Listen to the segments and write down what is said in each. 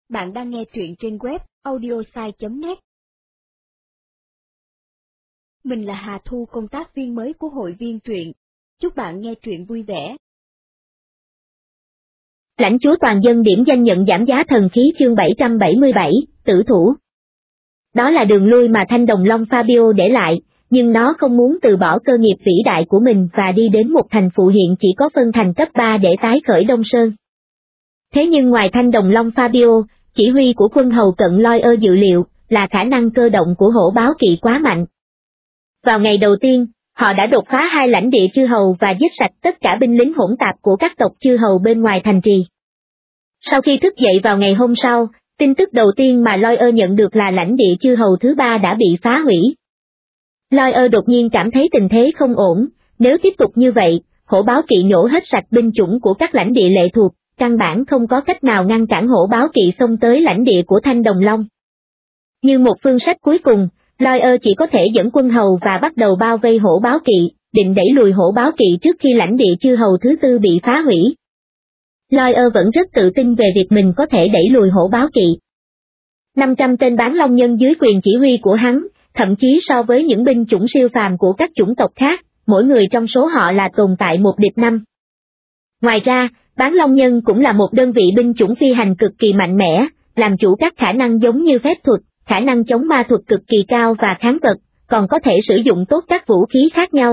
Bạn đang nghe truyện trên web audiosai.net. Mình là Hà Thu, công tác viên mới của hội viên truyện. Chúc bạn nghe truyện vui vẻ. Lãnh chúa toàn dân điểm danh nhận giảm giá thần khí chương 777, tử thủ. Đó là đường lui mà Thanh Đồng Long Fabio để lại, nhưng nó không muốn từ bỏ cơ nghiệp vĩ đại của mình và đi đến một thành phụ hiện chỉ có phân thành cấp 3 để tái khởi Đông Sơn. Thế nhưng ngoài Thanh Đồng Long Fabio, chỉ huy của quân hầu cận Lawyer dự liệu là khả năng cơ động của hổ báo kỵ quá mạnh. Vào ngày đầu tiên, họ đã đột phá 2 lãnh địa chư hầu và giết sạch tất cả binh lính hỗn tạp của các tộc chư hầu bên ngoài thành trì. Sau khi thức dậy vào ngày hôm sau, tin tức đầu tiên mà Lawyer nhận được là lãnh địa chư hầu thứ 3 đã bị phá hủy. Lawyer đột nhiên cảm thấy tình thế không ổn, nếu tiếp tục như vậy, hổ báo kỵ nhổ hết sạch binh chủng của các lãnh địa lệ thuộc, căn bản không có cách nào ngăn cản hổ báo kỵ xông tới lãnh địa của Thanh Đồng Long. Như một phương sách cuối cùng, Lawyer chỉ có thể dẫn quân hầu và bắt đầu bao vây hổ báo kỵ, định đẩy lùi hổ báo kỵ trước khi lãnh địa chư hầu thứ 4 bị phá hủy. Lawyer vẫn rất tự tin về việc mình có thể đẩy lùi hổ báo kỵ. 500 tên bán long nhân dưới quyền chỉ huy của hắn, thậm chí so với những binh chủng siêu phàm của các chủng tộc khác, mỗi người trong số họ là tồn tại một địch 5. Ngoài ra, bán long nhân cũng là một đơn vị binh chủng phi hành cực kỳ mạnh mẽ, làm chủ các khả năng giống như phép thuật, khả năng chống ma thuật cực kỳ cao và kháng vật, còn có thể sử dụng tốt các vũ khí khác nhau.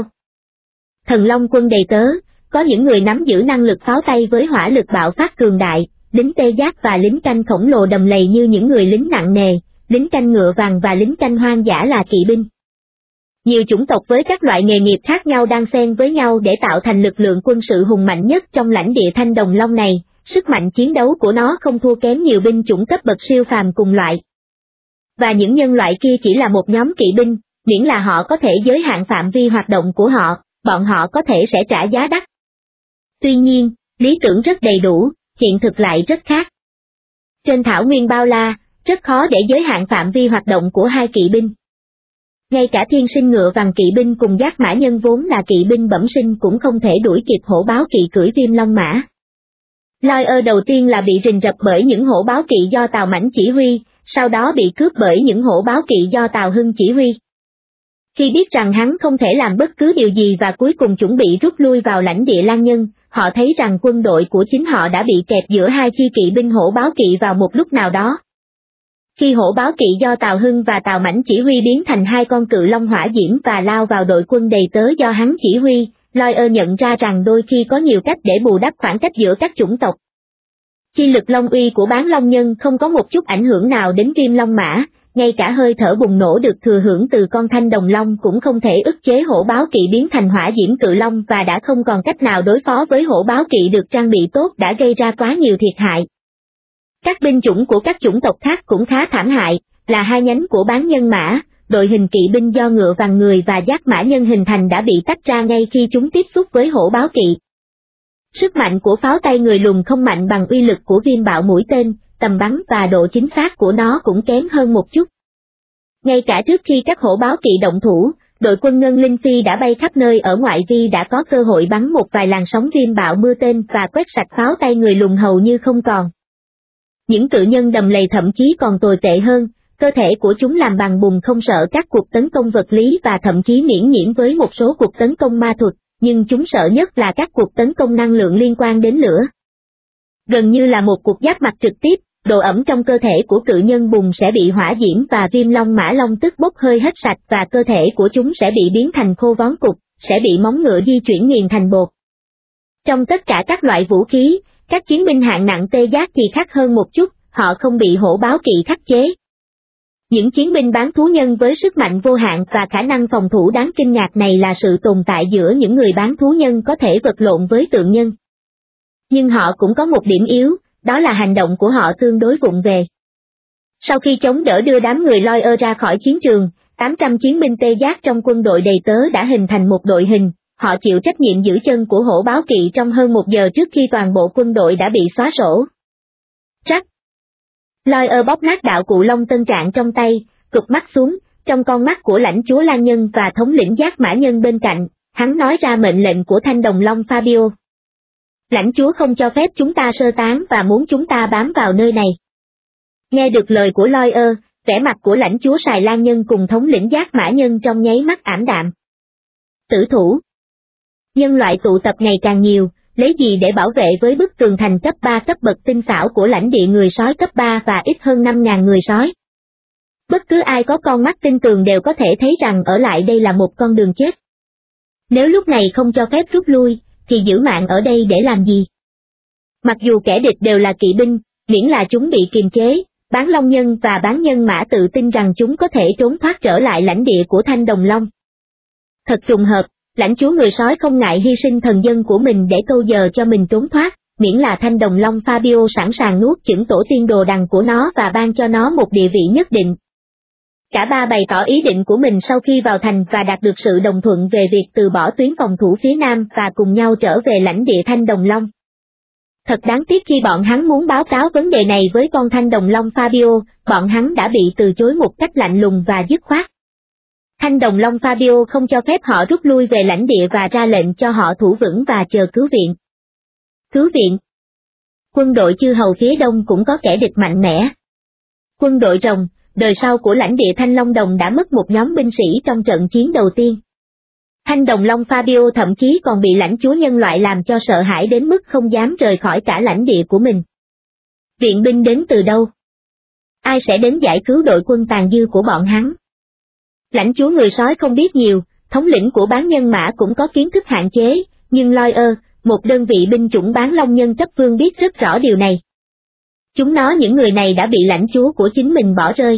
Thần Long quân đầy tớ, có những người nắm giữ năng lực pháo tay với hỏa lực bạo phát cường đại, lính tê giác và lính canh khổng lồ đầm lầy như những người lính nặng nề, lính canh ngựa vàng và lính canh hoang dã là kỵ binh. Nhiều chủng tộc với các loại nghề nghiệp khác nhau đang xen với nhau để tạo thành lực lượng quân sự hùng mạnh nhất trong lãnh địa Thanh Đồng Long này, sức mạnh chiến đấu của nó không thua kém nhiều binh chủng cấp bậc siêu phàm cùng loại. Và những nhân loại kia chỉ là một nhóm kỵ binh, miễn là họ có thể giới hạn phạm vi hoạt động của họ, bọn họ có thể sẽ trả giá đắt. Tuy nhiên, lý tưởng rất đầy đủ, hiện thực lại rất khác. Trên thảo nguyên bao la, rất khó để giới hạn phạm vi hoạt động của hai kỵ binh. Ngay cả thiên sinh ngựa vàng kỵ binh cùng giác mã nhân vốn là kỵ binh bẩm sinh cũng không thể đuổi kịp hổ báo kỵ cưỡi viêm long mã. Lawyer đầu tiên là bị rình rập bởi những hổ báo kỵ do Tào Mãnh chỉ huy, sau đó bị cướp bởi những hổ báo kỵ do Tào Hưng chỉ huy. Khi biết rằng hắn không thể làm bất cứ điều gì và cuối cùng chuẩn bị rút lui vào lãnh địa Lan Nhân, họ thấy rằng quân đội của chính họ đã bị kẹp giữa hai chi kỵ binh hổ báo kỵ vào một lúc nào đó. Khi hổ báo kỵ do Tào Hưng và Tào Mãnh chỉ huy biến thành hai con cự long hỏa diễm và lao vào đội quân đầy tớ do hắn chỉ huy, Lawyer nhận ra rằng đôi khi có nhiều cách để bù đắp khoảng cách giữa các chủng tộc. Chi lực long uy của bán long nhân không có một chút ảnh hưởng nào đến viêm long mã, ngay cả hơi thở bùng nổ được thừa hưởng từ con Thanh Đồng Long cũng không thể ức chế hổ báo kỵ biến thành hỏa diễm cự long và đã không còn cách nào đối phó với hổ báo kỵ được trang bị tốt đã gây ra quá nhiều thiệt hại. Các binh chủng của các chủng tộc khác cũng khá thảm hại, là hai nhánh của bán nhân mã, đội hình kỵ binh do ngựa vàng người và giác mã nhân hình thành đã bị tách ra ngay khi chúng tiếp xúc với hổ báo kỵ. Sức mạnh của pháo tay người lùn không mạnh bằng uy lực của viêm bạo mũi tên, tầm bắn và độ chính xác của nó cũng kém hơn một chút. Ngay cả trước khi các hổ báo kỵ động thủ, đội quân Ngân Linh Phi đã bay khắp nơi ở ngoại vi đã có cơ hội bắn một vài làn sóng viêm bạo mưa tên và quét sạch pháo tay người lùn hầu như không còn. Những cự nhân đầm lầy thậm chí còn tồi tệ hơn, cơ thể của chúng làm bằng bùn không sợ các cuộc tấn công vật lý và thậm chí miễn nhiễm với một số cuộc tấn công ma thuật, nhưng chúng sợ nhất là các cuộc tấn công năng lượng liên quan đến lửa. Gần như là một cuộc giáp mặt trực tiếp, độ ẩm trong cơ thể của cự nhân bùn sẽ bị hỏa diễm và viêm long mã long tức bốc hơi hết sạch và cơ thể của chúng sẽ bị biến thành khô vón cục, sẽ bị móng ngựa di chuyển nghiền thành bột. Trong tất cả các loại vũ khí, các chiến binh hạng nặng tê giác thì khác hơn một chút, họ không bị hổ báo kỵ khắc chế. Những chiến binh bán thú nhân với sức mạnh vô hạn và khả năng phòng thủ đáng kinh ngạc này là sự tồn tại giữa những người bán thú nhân có thể vật lộn với tượng nhân. Nhưng họ cũng có một điểm yếu, đó là hành động của họ tương đối vụng về. Sau khi chống đỡ đưa đám người Lawyer ra khỏi chiến trường, 800 chiến binh tê giác trong quân đội đầy tớ đã hình thành một đội hình, họ chịu trách nhiệm giữ chân của hổ báo kỵ trong hơn 1 giờ trước khi toàn bộ quân đội đã bị xóa sổ. Trắc! Lawyer bóp nát đạo cụ long tân trạng trong tay, cụp mắt xuống, trong con mắt của lãnh chúa Lan Nhân và thống lĩnh giác mã nhân bên cạnh, hắn nói ra mệnh lệnh của Thanh Đồng Long Fabio. Lãnh chúa không cho phép chúng ta sơ tán và muốn chúng ta bám vào nơi này. Nghe được lời của Lawyer, vẻ mặt của lãnh chúa Sài Lan Nhân cùng thống lĩnh Giác Mã Nhân trong nháy mắt ảm đạm. Tử thủ. Nhân loại tụ tập ngày càng nhiều, lấy gì để bảo vệ với bức tường thành cấp 3 cấp bậc tinh xảo của lãnh địa người sói cấp 3 và ít hơn 5.000 người sói. Bất cứ ai có con mắt tinh tường đều có thể thấy rằng ở lại đây là một con đường chết. Nếu lúc này không cho phép rút lui, thì giữ mạng ở đây để làm gì? Mặc dù kẻ địch đều là kỵ binh, miễn là chúng bị kiềm chế, Bán Long Nhân và Bán Nhân Mã tự tin rằng chúng có thể trốn thoát trở lại lãnh địa của Thanh Đồng Long. Thật trùng hợp, lãnh chúa người sói không ngại hy sinh thần dân của mình để câu giờ cho mình trốn thoát, miễn là Thanh Đồng Long Fabio sẵn sàng nuốt chửng tổ tiên đồ đằng của nó và ban cho nó một địa vị nhất định. Cả ba bày tỏ ý định của mình sau khi vào thành và đạt được sự đồng thuận về việc từ bỏ tuyến phòng thủ phía Nam và cùng nhau trở về lãnh địa Thanh Đồng Long. Thật đáng tiếc khi bọn hắn muốn báo cáo vấn đề này với con Thanh Đồng Long Fabio, bọn hắn đã bị từ chối một cách lạnh lùng và dứt khoát. Thanh Đồng Long Fabio không cho phép họ rút lui về lãnh địa và ra lệnh cho họ thủ vững và chờ cứu viện. Cứu viện. Quân đội chư hầu phía đông cũng có kẻ địch mạnh mẽ. Quân đội rồng, đời sau của lãnh địa Thanh Long Đồng đã mất một nhóm binh sĩ trong trận chiến đầu tiên. Thanh Đồng Long Fabio thậm chí còn bị lãnh chúa nhân loại làm cho sợ hãi đến mức không dám rời khỏi cả lãnh địa của mình. Viện binh đến từ đâu? Ai sẽ đến giải cứu đội quân tàn dư của bọn hắn? Lãnh chúa người sói không biết nhiều, thống lĩnh của Bán Nhân Mã cũng có kiến thức hạn chế, nhưng Lawyer, một đơn vị binh chủng Bán Long Nhân cấp vương biết rất rõ điều này. Những người này đã bị lãnh chúa của chính mình bỏ rơi.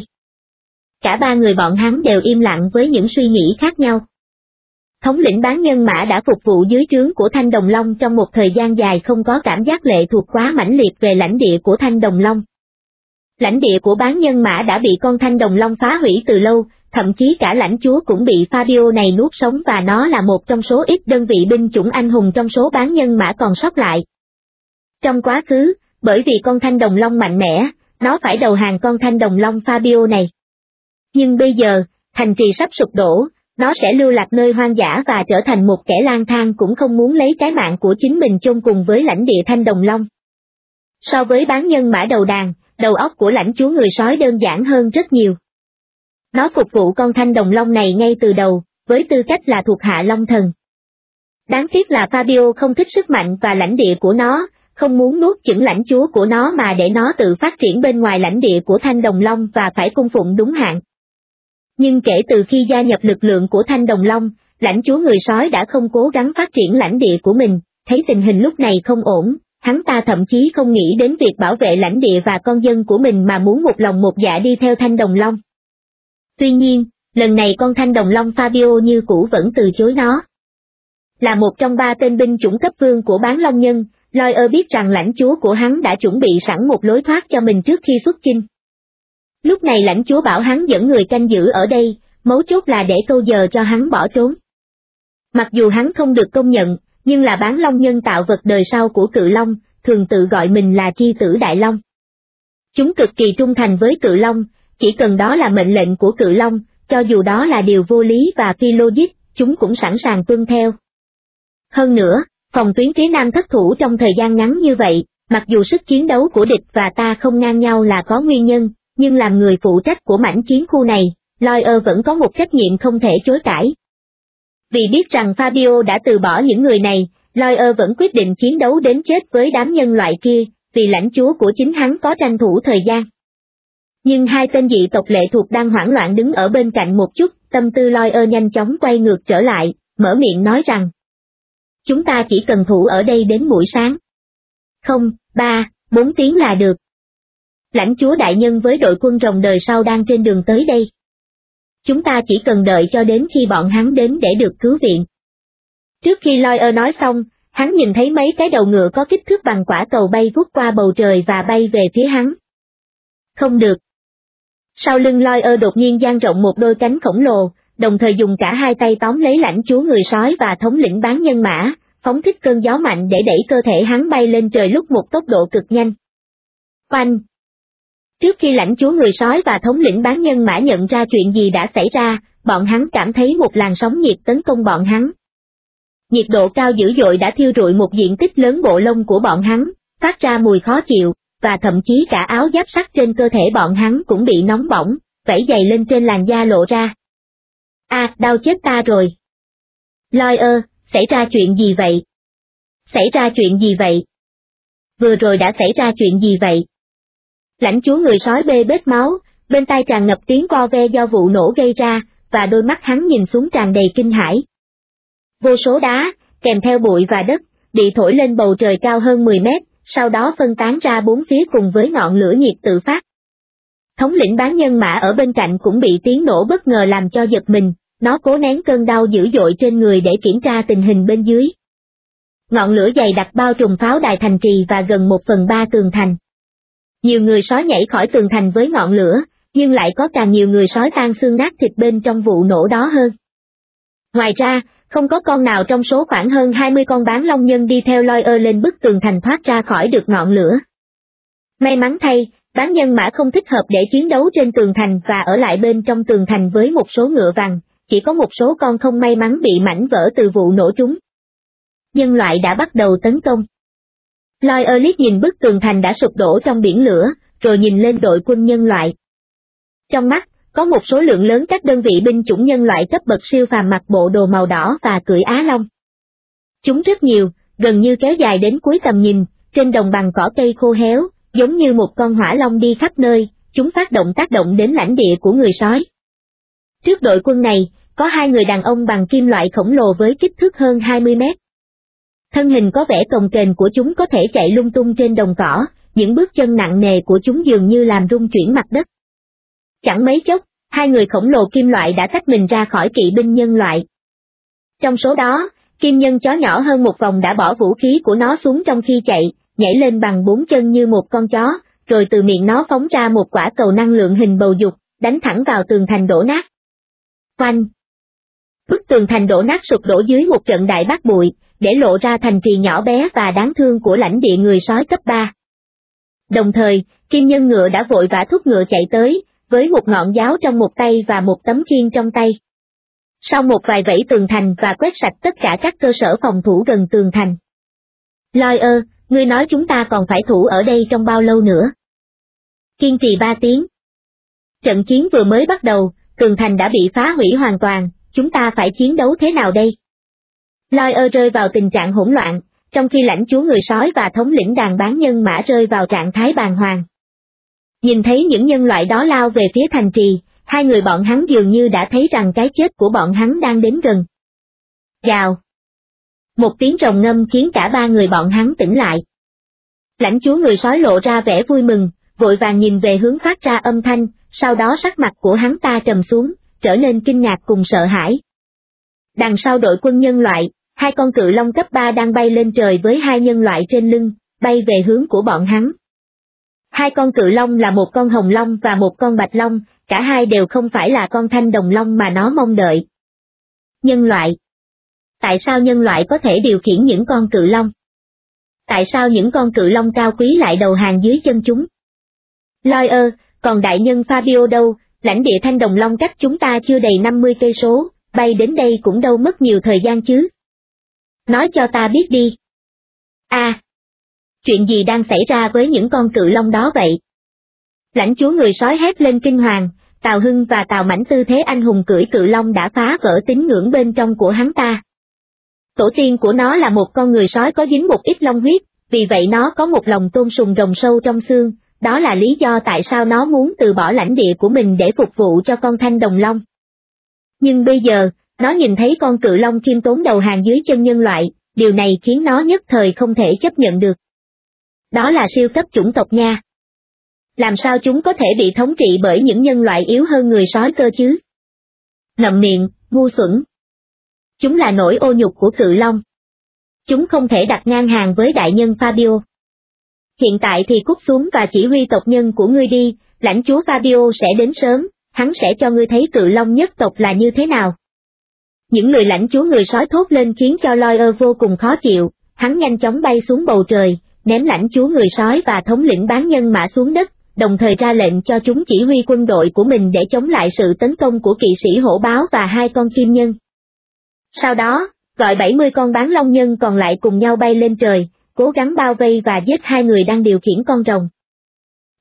Cả ba người bọn hắn đều im lặng với những suy nghĩ khác nhau. Thống lĩnh Bán Nhân Mã đã phục vụ dưới trướng của Thanh Đồng Long trong một thời gian dài không có cảm giác lệ thuộc quá mãnh liệt về lãnh địa của Thanh Đồng Long. Lãnh địa của Bán Nhân Mã đã bị con Thanh Đồng Long phá hủy từ lâu, thậm chí cả lãnh chúa cũng bị Fabio này nuốt sống và nó là một trong số ít đơn vị binh chủng anh hùng trong số Bán Nhân Mã còn sót lại. Trong quá khứ, bởi vì con Thanh Đồng Long mạnh mẽ, nó phải đầu hàng con Thanh Đồng Long Fabio này. Nhưng bây giờ, thành trì sắp sụp đổ, nó sẽ lưu lạc nơi hoang dã và trở thành một kẻ lang thang cũng không muốn lấy cái mạng của chính mình chôn cùng với lãnh địa Thanh Đồng Long. So với Bán Nhân Mã đầu đàn, đầu óc của lãnh chúa người sói đơn giản hơn rất nhiều. Nó phục vụ con Thanh Đồng Long này ngay từ đầu, với tư cách là thuộc hạ Long Thần. Đáng tiếc là Fabio không thích sức mạnh và lãnh địa của nó, không muốn nuốt chửng lãnh chúa của nó mà để nó tự phát triển bên ngoài lãnh địa của Thanh Đồng Long và phải cung phụng đúng hạn. Nhưng kể từ khi gia nhập lực lượng của Thanh Đồng Long, lãnh chúa người sói đã không cố gắng phát triển lãnh địa của mình, thấy tình hình lúc này không ổn, hắn ta thậm chí không nghĩ đến việc bảo vệ lãnh địa và con dân của mình mà muốn một lòng một dạ đi theo Thanh Đồng Long. Tuy nhiên, lần này con Thanh Đồng Long Fabio như cũ vẫn từ chối nó. Là một trong ba tên binh chủng cấp vương của Bán Long Nhân, Lawyer biết rằng lãnh chúa của hắn đã chuẩn bị sẵn một lối thoát cho mình trước khi xuất chinh. Lúc này lãnh chúa bảo hắn dẫn người canh giữ ở đây, mấu chốt là để câu giờ cho hắn bỏ trốn. Mặc dù hắn không được công nhận, nhưng là Bán Long Nhân tạo vật đời sau của Cự Long, thường tự gọi mình là chi tử Đại Long. Chúng cực kỳ trung thành với Cự Long, chỉ cần đó là mệnh lệnh của Cự Long, cho dù đó là điều vô lý và phi logic, chúng cũng sẵn sàng tuân theo. Hơn nữa, phòng tuyến phía Nam thất thủ trong thời gian ngắn như vậy, mặc dù sức chiến đấu của địch và ta không ngang nhau là có nguyên nhân, nhưng làm người phụ trách của mảnh chiến khu này, Lawyer vẫn có một trách nhiệm không thể chối cãi. Vì biết rằng Fabio đã từ bỏ những người này, Lawyer vẫn quyết định chiến đấu đến chết với đám nhân loại kia, vì lãnh chúa của chính hắn có tranh thủ thời gian. Nhưng hai tên dị tộc lệ thuộc đang hoảng loạn đứng ở bên cạnh một chút, tâm tư Lawyer nhanh chóng quay ngược trở lại, mở miệng nói rằng: chúng ta chỉ cần thủ ở đây đến buổi sáng. Không, 3-4 tiếng là được. Lãnh chúa đại nhân với đội quân rồng đời sau đang trên đường tới đây. Chúng ta chỉ cần đợi cho đến khi bọn hắn đến để được cứu viện. Trước khi Lawyer nói xong, hắn nhìn thấy mấy cái đầu ngựa có kích thước bằng quả cầu bay vút qua bầu trời và bay về phía hắn. Không được. Sau lưng Lawyer đột nhiên dang rộng một đôi cánh khổng lồ, đồng thời dùng cả hai tay tóm lấy lãnh chúa người sói và thống lĩnh Bán Nhân Mã, phóng thích cơn gió mạnh để đẩy cơ thể hắn bay lên trời lúc một tốc độ cực nhanh. Oanh! Trước khi lãnh chúa người sói và thống lĩnh Bán Nhân Mã nhận ra chuyện gì đã xảy ra, bọn hắn cảm thấy một làn sóng nhiệt tấn công bọn hắn. Nhiệt độ cao dữ dội đã thiêu rụi một diện tích lớn bộ lông của bọn hắn, phát ra mùi khó chịu, và thậm chí cả áo giáp sắt trên cơ thể bọn hắn cũng bị nóng bỏng, vẫy dày lên trên làn da lộ ra. Đau chết ta rồi. Lawyer, xảy ra chuyện gì vậy? Xảy ra chuyện gì vậy? Vừa rồi đã xảy ra chuyện gì vậy? Lãnh chúa người sói bê bết máu, bên tai tràn ngập tiếng co ve do vụ nổ gây ra, và đôi mắt hắn nhìn xuống tràn đầy kinh hãi. Vô số đá, kèm theo bụi và đất, bị thổi lên bầu trời cao hơn 10 mét, sau đó phân tán ra bốn phía cùng với ngọn lửa nhiệt tự phát. Thống lĩnh bán nhân mã ở bên cạnh cũng bị tiếng nổ bất ngờ làm cho giật mình, nó cố nén cơn đau dữ dội trên người để kiểm tra tình hình bên dưới. Ngọn lửa dày đặc bao trùm pháo đài thành trì và gần 1/3 tường thành. Nhiều người sói nhảy khỏi tường thành với ngọn lửa, nhưng lại có càng nhiều người sói tan xương nát thịt bên trong vụ nổ đó hơn. Ngoài ra, không có con nào trong số khoảng hơn 20 con bán long nhân đi theo Lawyer lên bức tường thành thoát ra khỏi được ngọn lửa. May mắn thay, bán nhân mã không thích hợp để chiến đấu trên tường thành và ở lại bên trong tường thành với một số ngựa vằn, chỉ có một số con không may mắn bị mảnh vỡ từ vụ nổ trúng. Nhân loại đã bắt đầu tấn công. Lawyer liếc nhìn bức tường thành đã sụp đổ trong biển lửa, rồi nhìn lên đội quân nhân loại. Trong mắt, có một số lượng lớn các đơn vị binh chủng nhân loại cấp bậc siêu phàm mặc bộ đồ màu đỏ và cưỡi á long. Chúng rất nhiều, gần như kéo dài đến cuối tầm nhìn, trên đồng bằng cỏ cây khô héo, giống như một con hỏa long đi khắp nơi, chúng tác động đến lãnh địa của người sói. Trước đội quân này, có hai người đàn ông bằng kim loại khổng lồ với kích thước hơn 20 mét. Thân hình có vẻ cồng kềnh của chúng có thể chạy lung tung trên đồng cỏ, những bước chân nặng nề của chúng dường như làm rung chuyển mặt đất. Chẳng mấy chốc, hai người khổng lồ kim loại đã tách mình ra khỏi kỵ binh nhân loại. Trong số đó, kim nhân chó nhỏ hơn một vòng đã bỏ vũ khí của nó xuống trong khi chạy, nhảy lên bằng 4 chân như một con chó, rồi từ miệng nó phóng ra một quả cầu năng lượng hình bầu dục, đánh thẳng vào tường thành đổ nát. Oanh! Bức tường thành đổ nát sụp đổ dưới một trận đại bát bụi, để lộ ra thành trì nhỏ bé và đáng thương của lãnh địa người sói cấp 3. Đồng thời, kim nhân ngựa đã vội vã thúc ngựa chạy tới, với một ngọn giáo trong một tay và một tấm khiên trong tay. Sau một vài vẫy tường thành và quét sạch tất cả các cơ sở phòng thủ gần tường thành. Lawyer, ngươi nói chúng ta còn phải thủ ở đây trong bao lâu nữa? Kiên trì 3 tiếng. Trận chiến vừa mới bắt đầu, tường thành đã bị phá hủy hoàn toàn, chúng ta phải chiến đấu thế nào đây? Lawyer rơi vào tình trạng hỗn loạn, trong khi lãnh chúa người sói và thống lĩnh đàn bán nhân mã rơi vào trạng thái bàng hoàng. Nhìn thấy những nhân loại đó lao về phía thành trì, hai người bọn hắn dường như đã thấy rằng cái chết của bọn hắn đang đến gần. Gào! Một tiếng rồng ngâm khiến cả ba người bọn hắn tỉnh lại. Lãnh chúa người sói lộ ra vẻ vui mừng, vội vàng nhìn về hướng phát ra âm thanh, sau đó sắc mặt của hắn ta trầm xuống, trở nên kinh ngạc cùng sợ hãi. Đằng sau đội quân nhân loại, hai con cự long cấp 3 đang bay lên trời với hai nhân loại trên lưng, bay về hướng của bọn hắn. Hai con cự long là một con hồng long và một con bạch long, cả hai đều không phải là con thanh đồng long mà nó mong đợi. Nhân loại. Tại sao nhân loại có thể điều khiển những con cự long? Tại sao những con cự long cao quý lại đầu hàng dưới chân chúng? Lawyer, còn đại nhân Fabio đâu? Lãnh địa thanh đồng long cách chúng ta chưa đầy 50 cây số, bay đến đây cũng đâu mất nhiều thời gian chứ. Nói cho ta biết đi. Chuyện gì đang xảy ra với những con cự long đó vậy? Lãnh chúa người sói hét lên kinh hoàng, Tào Hưng và Tào Mãnh tư thế anh hùng cưỡi cự long đã phá vỡ tín ngưỡng bên trong của hắn ta. Tổ tiên của nó là một con người sói có dính một ít long huyết, vì vậy nó có một lòng tôn sùng rồng sâu trong xương, đó là lý do tại sao nó muốn từ bỏ lãnh địa của mình để phục vụ cho con thanh đồng long. Nhưng bây giờ, nó nhìn thấy con cự long khiêm tốn đầu hàng dưới chân nhân loại, điều này khiến nó nhất thời không thể chấp nhận được. Đó là siêu cấp chủng tộc nha. Làm sao chúng có thể bị thống trị bởi những nhân loại yếu hơn người sói cơ chứ? Ngậm miệng, ngu xuẩn. Chúng là nỗi ô nhục của cự long. Chúng không thể đặt ngang hàng với đại nhân Fabio. Hiện tại thì cút xuống và chỉ huy tộc nhân của ngươi đi, lãnh chúa Fabio sẽ đến sớm, hắn sẽ cho ngươi thấy cự long nhất tộc là như thế nào. Những lời lãnh chúa người sói thốt lên khiến cho Lawyer vô cùng khó chịu, hắn nhanh chóng bay xuống bầu trời, ném lãnh chúa người sói và thống lĩnh bán nhân mã xuống đất, đồng thời ra lệnh cho chúng chỉ huy quân đội của mình để chống lại sự tấn công của kỵ sĩ hổ báo và hai con kim nhân. Sau đó, gọi 70 con bán long nhân còn lại cùng nhau bay lên trời, cố gắng bao vây và giết hai người đang điều khiển con rồng.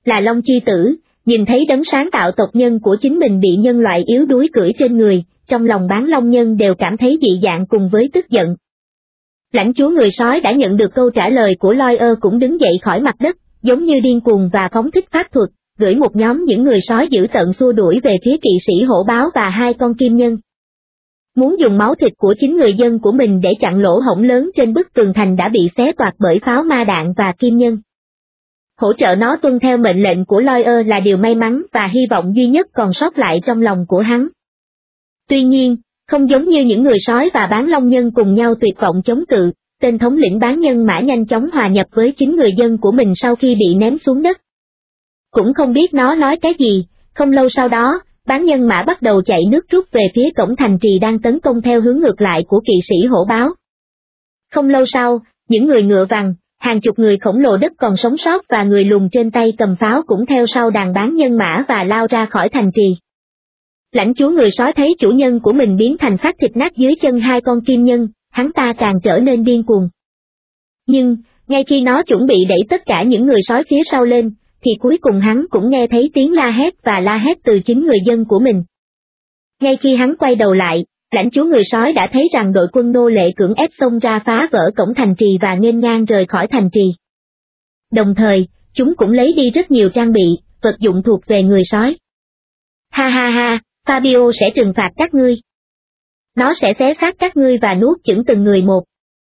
Là Long chi tử, nhìn thấy đấng sáng tạo tộc nhân của chính mình bị nhân loại yếu đuối cưỡi trên người, trong lòng bán long nhân đều cảm thấy dị dạng cùng với tức giận. Lãnh chúa người sói đã nhận được câu trả lời của Lawyer cũng đứng dậy khỏi mặt đất, giống như điên cuồng và phóng thích pháp thuật, gửi một nhóm những người sói dữ tợn xua đuổi về phía kỵ sĩ hổ báo và hai con kim nhân. Muốn dùng máu thịt của chính người dân của mình để chặn lỗ hổng lớn trên bức tường thành đã bị xé toạc bởi pháo ma đạn và kim nhân. Hỗ trợ nó tuân theo mệnh lệnh của Lawyer là điều may mắn và hy vọng duy nhất còn sót lại trong lòng của hắn. Tuy nhiên, không giống như những người sói và bán long nhân cùng nhau tuyệt vọng chống cự, tên thống lĩnh bán nhân mã nhanh chóng hòa nhập với chính người dân của mình sau khi bị ném xuống đất. Cũng không biết nó nói cái gì, không lâu sau đó, bán nhân mã bắt đầu chạy nước rút về phía cổng thành trì đang tấn công theo hướng ngược lại của kỵ sĩ hổ báo. Không lâu sau, những người ngựa vằn, hàng chục người khổng lồ đất còn sống sót và người lùn trên tay cầm pháo cũng theo sau đàn bán nhân mã và lao ra khỏi thành trì. Lãnh chúa người sói thấy chủ nhân của mình biến thành xác thịt nát dưới chân hai con kim nhân, hắn ta càng trở nên điên cuồng. Nhưng, ngay khi nó chuẩn bị đẩy tất cả những người sói phía sau lên, thì cuối cùng hắn cũng nghe thấy tiếng la hét và la hét từ chính người dân của mình. Ngay khi hắn quay đầu lại, lãnh chúa người sói đã thấy rằng đội quân nô lệ cưỡng ép xông ra phá vỡ cổng thành trì và nghênh ngang rời khỏi thành trì. Đồng thời, chúng cũng lấy đi rất nhiều trang bị, vật dụng thuộc về người sói. Ha ha ha, Fabio sẽ trừng phạt các ngươi. Nó sẽ xé xác các ngươi và nuốt chửng từng người một.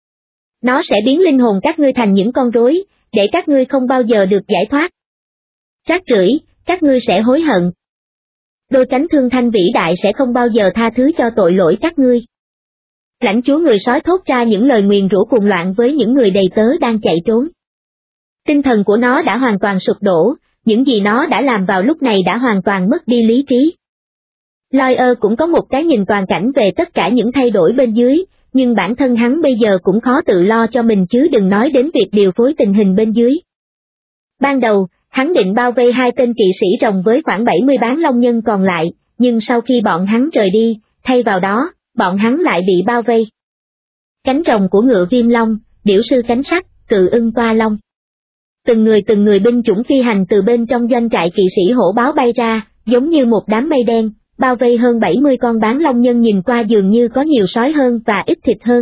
Nó sẽ biến linh hồn các ngươi thành những con rối, để các ngươi không bao giờ được giải thoát. Rác rưởi, các ngươi sẽ hối hận. Đôi cánh thương thanh vĩ đại sẽ không bao giờ tha thứ cho tội lỗi các ngươi. Lãnh chúa người sói thốt ra những lời nguyền rủa cuồng loạn với những người đầy tớ đang chạy trốn. Tinh thần của nó đã hoàn toàn sụp đổ, những gì nó đã làm vào lúc này đã hoàn toàn mất đi lý trí. Lawyer cũng có một cái nhìn toàn cảnh về tất cả những thay đổi bên dưới, nhưng bản thân hắn bây giờ cũng khó tự lo cho mình chứ đừng nói đến việc điều phối tình hình bên dưới. Ban đầu, hắn định bao vây hai tên kỵ sĩ rồng với khoảng 70 bán long nhân còn lại, nhưng sau khi bọn hắn rời đi, thay vào đó, bọn hắn lại bị bao vây. Cánh rồng của ngựa viêm long, điểu sư cánh sắt, cự ưng toa long. Từng người binh chủng phi hành từ bên trong doanh trại kỵ sĩ hổ báo bay ra, giống như một đám mây đen, bao vây hơn 70 con bán long nhân nhìn qua dường như có nhiều sói hơn và ít thịt hơn.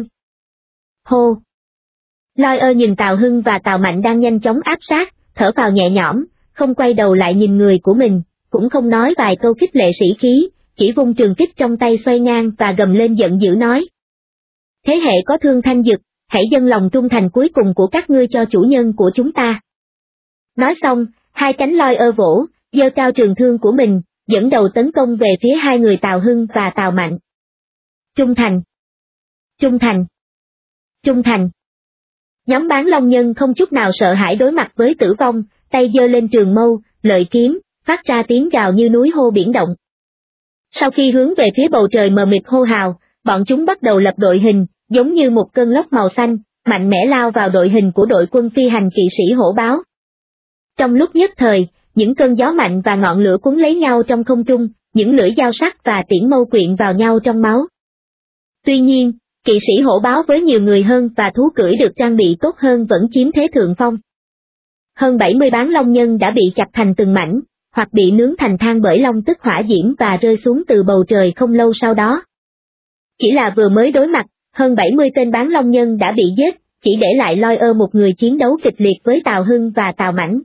Hô! Lawyer nhìn Tào Hưng và Tào Mạnh đang nhanh chóng áp sát, thở phào nhẹ nhõm, không quay đầu lại nhìn người của mình, cũng không nói vài câu khích lệ sĩ khí, chỉ vung trường kích trong tay xoay ngang và gầm lên giận dữ nói. Thế hệ có thương thanh dực, hãy dâng lòng trung thành cuối cùng của các ngươi cho chủ nhân của chúng ta. Nói xong, hai cánh Lawyer vỗ, giơ cao trường thương của mình, dẫn đầu tấn công về phía hai người Tào Hưng và Tào Mạnh. Trung thành! Trung thành! Trung thành! Nhóm bán long nhân không chút nào sợ hãi đối mặt với tử vong, tay giơ lên trường mâu, lợi kiếm, phát ra tiếng gào như núi hô biển động. Sau khi hướng về phía bầu trời mờ mịt hô hào, bọn chúng bắt đầu lập đội hình, giống như một cơn lốc màu xanh, mạnh mẽ lao vào đội hình của đội quân phi hành kỵ sĩ hổ báo. Trong lúc nhất thời, những cơn gió mạnh và ngọn lửa cuốn lấy nhau trong không trung, những lưỡi dao sắc và tiễn mâu quyện vào nhau trong máu. Tuy nhiên, kỵ sĩ hổ báo với nhiều người hơn và thú cưỡi được trang bị tốt hơn vẫn chiếm thế thượng phong. Hơn 70 bán long nhân đã bị chặt thành từng mảnh, hoặc bị nướng thành than bởi long tức hỏa diễm và rơi xuống từ bầu trời không lâu sau đó. Chỉ là vừa mới đối mặt, hơn 70 tên bán long nhân đã bị giết, chỉ để lại Lawyer một người chiến đấu kịch liệt với Tào Hưng và Tào Mãnh.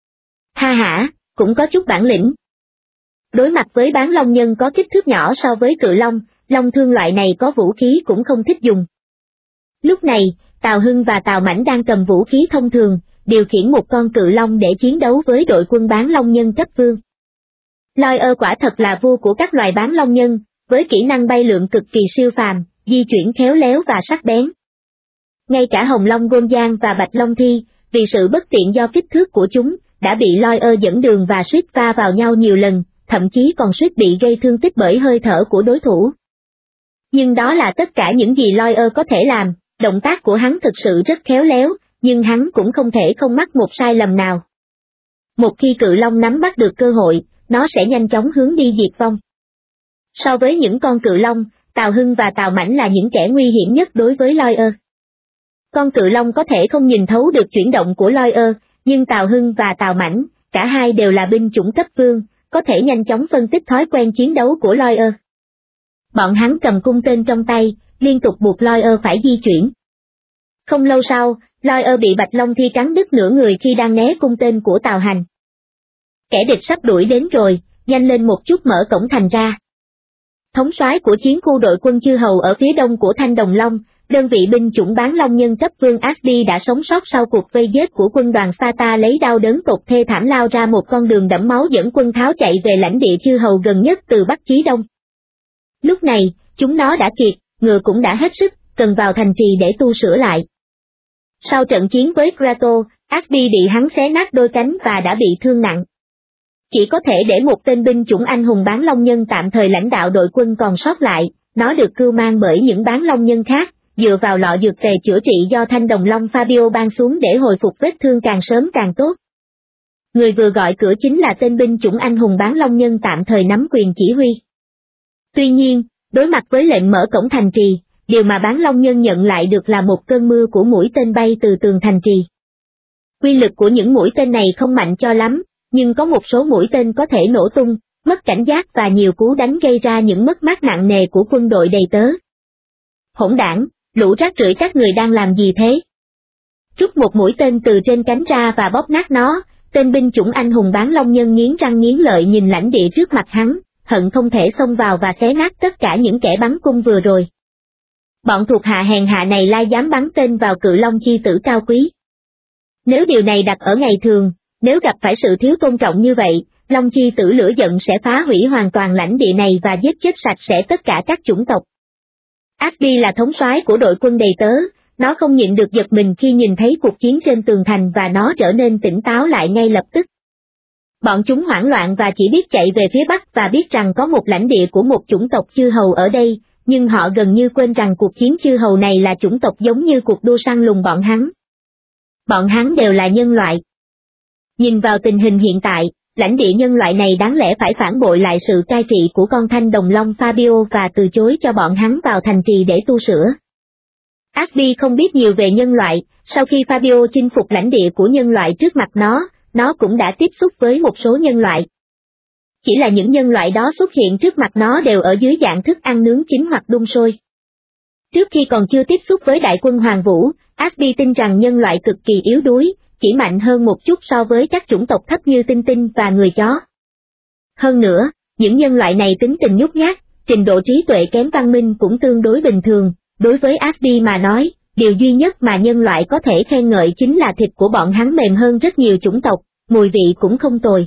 Ha hả, cũng có chút bản lĩnh. Đối mặt với bán long nhân có kích thước nhỏ so với cự long, long thương loại này có vũ khí cũng không thích dùng. Lúc này, Tào Hưng và Tào Mãnh đang cầm vũ khí thông thường, điều khiển một con cự long để chiến đấu với đội quân bán long nhân cấp vương. Lawyer quả thật là vua của các loài bán long nhân, với kỹ năng bay lượn cực kỳ siêu phàm, di chuyển khéo léo và sắc bén. Ngay cả hồng long Gonjan và bạch long Thi, vì sự bất tiện do kích thước của chúng, đã bị Lawyer dẫn đường và suýt va vào nhau nhiều lần, thậm chí còn suýt bị gây thương tích bởi hơi thở của đối thủ. Nhưng đó là tất cả những gì Lawyer có thể làm, động tác của hắn thực sự rất khéo léo, nhưng hắn cũng không thể không mắc một sai lầm nào. Một khi cự long nắm bắt được cơ hội, nó sẽ nhanh chóng hướng đi diệt vong. So với những con cự long, Tào Hưng và Tào Mãnh là những kẻ nguy hiểm nhất đối với Lawyer. Con cự long có thể không nhìn thấu được chuyển động của Lawyer, nhưng Tào Hưng và Tào Mãnh, cả hai đều là binh chủng cấp vương, có thể nhanh chóng phân tích thói quen chiến đấu của Lawyer. Bọn hắn cầm cung tên trong tay, liên tục buộc Lawyer phải di chuyển. Không lâu sau, Lawyer bị Bạch Long Thi cắn đứt nửa người khi đang né cung tên của Tào Hành. Kẻ địch sắp đuổi đến rồi, nhanh lên một chút mở cổng thành ra. Thống soái của chiến khu đội quân chư hầu ở phía đông của Thanh Đồng Long, đơn vị binh chủng bán long nhân cấp vương Ashby đã sống sót sau cuộc vây giết của quân đoàn Sata, lấy đau đớn tột thê thảm lao ra một con đường đẫm máu dẫn quân tháo chạy về lãnh địa chư hầu gần nhất từ bắc chí đông. Lúc này, chúng nó đã kiệt, ngựa cũng đã hết sức, cần vào thành trì để tu sửa lại. Sau trận chiến với Kratos, Ashby bị hắn xé nát đôi cánh và đã bị thương nặng. Chỉ có thể để một tên binh chủng anh hùng bán long nhân tạm thời lãnh đạo đội quân còn sót lại, nó được cưu mang bởi những bán long nhân khác, dựa vào lọ dược tề chữa trị do Thanh Đồng Long Fabio ban xuống để hồi phục vết thương càng sớm càng tốt. Người vừa gọi cửa chính là tên binh chủng anh hùng bán long nhân tạm thời nắm quyền chỉ huy. Tuy nhiên, đối mặt với lệnh mở cổng thành trì, điều mà bán long nhân nhận lại được là một cơn mưa của mũi tên bay từ tường thành trì. Quy lực của những mũi tên này không mạnh cho lắm, nhưng có một số mũi tên có thể nổ tung, mất cảnh giác và nhiều cú đánh gây ra những mất mát nặng nề của quân đội đầy tớ. Hỗn đảng, lũ rác rưởi các người đang làm gì thế? Rút một mũi tên từ trên cánh ra và bóp nát nó, tên binh chủng anh hùng bán long nhân nghiến răng nghiến lợi nhìn lãnh địa trước mặt hắn, hận không thể xông vào và xé nát tất cả những kẻ bắn cung vừa rồi. Bọn thuộc hạ hèn hạ này lai dám bắn tên vào Cự Long chi tử cao quý. Nếu điều này đặt ở ngày thường, nếu gặp phải sự thiếu tôn trọng như vậy, Long chi tử lửa giận sẽ phá hủy hoàn toàn lãnh địa này và giết chết sạch sẽ tất cả các chủng tộc. Ashby là thống soái của đội quân đầy tớ, nó không nhịn được giật mình khi nhìn thấy cuộc chiến trên tường thành và nó trở nên tỉnh táo lại ngay lập tức. Bọn chúng hoảng loạn và chỉ biết chạy về phía bắc và biết rằng có một lãnh địa của một chủng tộc chư hầu ở đây, nhưng họ gần như quên rằng cuộc chiến chư hầu này là chủng tộc giống như cuộc đua săn lùng bọn hắn. Bọn hắn đều là nhân loại. Nhìn vào tình hình hiện tại, lãnh địa nhân loại này đáng lẽ phải phản bội lại sự cai trị của con Thanh Đồng Long Fabio và từ chối cho bọn hắn vào thành trì để tu sửa. Ashby không biết nhiều về nhân loại, sau khi Fabio chinh phục lãnh địa của nhân loại trước mặt nó cũng đã tiếp xúc với một số nhân loại. Chỉ là những nhân loại đó xuất hiện trước mặt nó đều ở dưới dạng thức ăn nướng chín hoặc đun sôi. Trước khi còn chưa tiếp xúc với đại quân Hoàng Vũ, Ashby tin rằng nhân loại cực kỳ yếu đuối, chỉ mạnh hơn một chút so với các chủng tộc thấp như tinh tinh và người chó. Hơn nữa, những nhân loại này tính tình nhút nhát, trình độ trí tuệ kém văn minh cũng tương đối bình thường. Đối với Ashby mà nói, điều duy nhất mà nhân loại có thể khen ngợi chính là thịt của bọn hắn mềm hơn rất nhiều chủng tộc, mùi vị cũng không tồi.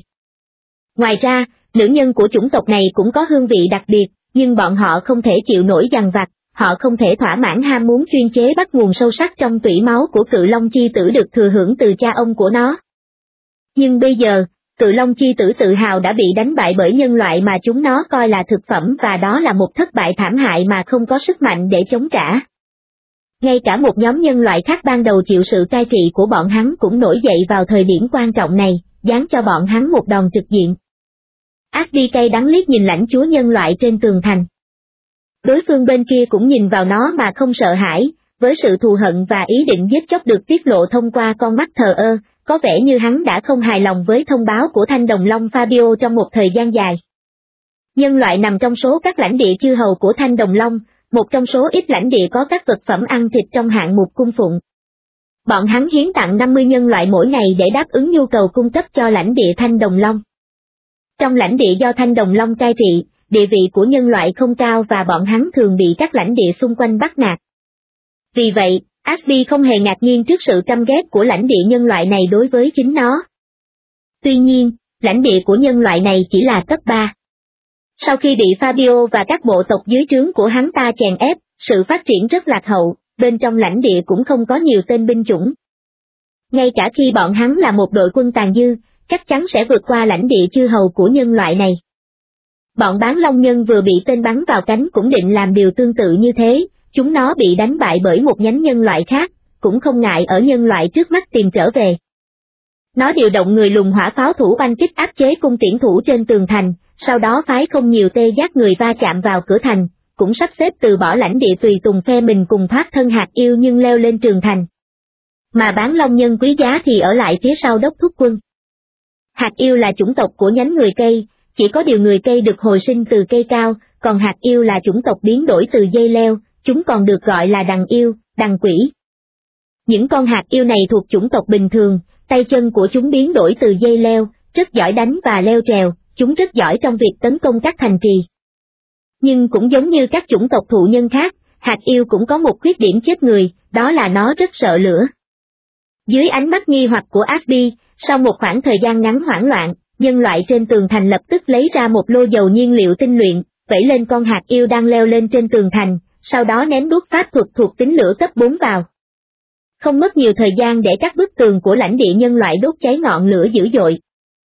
Ngoài ra, nữ nhân của chủng tộc này cũng có hương vị đặc biệt, nhưng bọn họ không thể chịu nổi dằn vặt, họ không thể thỏa mãn ham muốn chuyên chế bắt nguồn sâu sắc trong tủy máu của Cự Long chi tử được thừa hưởng từ cha ông của nó. Nhưng bây giờ, Cự Long chi tử tự hào đã bị đánh bại bởi nhân loại mà chúng nó coi là thực phẩm và đó là một thất bại thảm hại mà không có sức mạnh để chống trả. Ngay cả một nhóm nhân loại khác ban đầu chịu sự cai trị của bọn hắn cũng nổi dậy vào thời điểm quan trọng này, giáng cho bọn hắn một đòn trực diện. Ashby cay đắng liếc nhìn lãnh chúa nhân loại trên tường thành. Đối phương bên kia cũng nhìn vào nó mà không sợ hãi, với sự thù hận và ý định giết chóc được tiết lộ thông qua con mắt thờ ơ, có vẻ như hắn đã không hài lòng với thông báo của Thanh Đồng Long Fabio trong một thời gian dài. Nhân loại nằm trong số các lãnh địa chư hầu của Thanh Đồng Long, một trong số ít lãnh địa có các vật phẩm ăn thịt trong hạng mục cung phụng. Bọn hắn hiến tặng 50 nhân loại mỗi ngày để đáp ứng nhu cầu cung cấp cho lãnh địa Thanh Đồng Long. Trong lãnh địa do Thanh Đồng Long cai trị, địa vị của nhân loại không cao và bọn hắn thường bị các lãnh địa xung quanh bắt nạt. Vì vậy, Ashby không hề ngạc nhiên trước sự căm ghét của lãnh địa nhân loại này đối với chính nó. Tuy nhiên, lãnh địa của nhân loại này chỉ là cấp 3. Sau khi bị Fabio và các bộ tộc dưới trướng của hắn ta chèn ép, sự phát triển rất lạc hậu, bên trong lãnh địa cũng không có nhiều tên binh chủng. Ngay cả khi bọn hắn là một đội quân tàn dư, chắc chắn sẽ vượt qua lãnh địa chư hầu của nhân loại này. Bọn bán long nhân vừa bị tên bắn vào cánh cũng định làm điều tương tự như thế, chúng nó bị đánh bại bởi một nhánh nhân loại khác, cũng không ngại ở nhân loại trước mắt tìm trở về. Nó điều động người lùng hỏa pháo thủ oanh kích áp chế cung tiễn thủ trên tường thành, sau đó phái không nhiều tê giác người va chạm vào cửa thành, cũng sắp xếp từ bỏ lãnh địa tùy tùng phe mình cùng thoát thân hạt yêu nhưng leo lên tường thành. Mà bán long nhân quý giá thì ở lại phía sau đốc thúc quân. Hạt yêu là chủng tộc của nhánh người cây, chỉ có điều người cây được hồi sinh từ cây cao, còn hạt yêu là chủng tộc biến đổi từ dây leo, chúng còn được gọi là đằng yêu, đằng quỷ. Những con hạt yêu này thuộc chủng tộc bình thường, tay chân của chúng biến đổi từ dây leo, rất giỏi đánh và leo trèo, chúng rất giỏi trong việc tấn công các thành trì. Nhưng cũng giống như các chủng tộc thụ nhân khác, hạt yêu cũng có một khuyết điểm chết người, đó là nó rất sợ lửa. Dưới ánh mắt nghi hoặc của Ashby, sau một khoảng thời gian ngắn hoảng loạn, nhân loại trên tường thành lập tức lấy ra một lô dầu nhiên liệu tinh luyện, vẩy lên con hạt yêu đang leo lên trên tường thành, sau đó ném đuốc pháp thuật thuộc tính lửa cấp 4 vào. Không mất nhiều thời gian để các bức tường của lãnh địa nhân loại đốt cháy ngọn lửa dữ dội.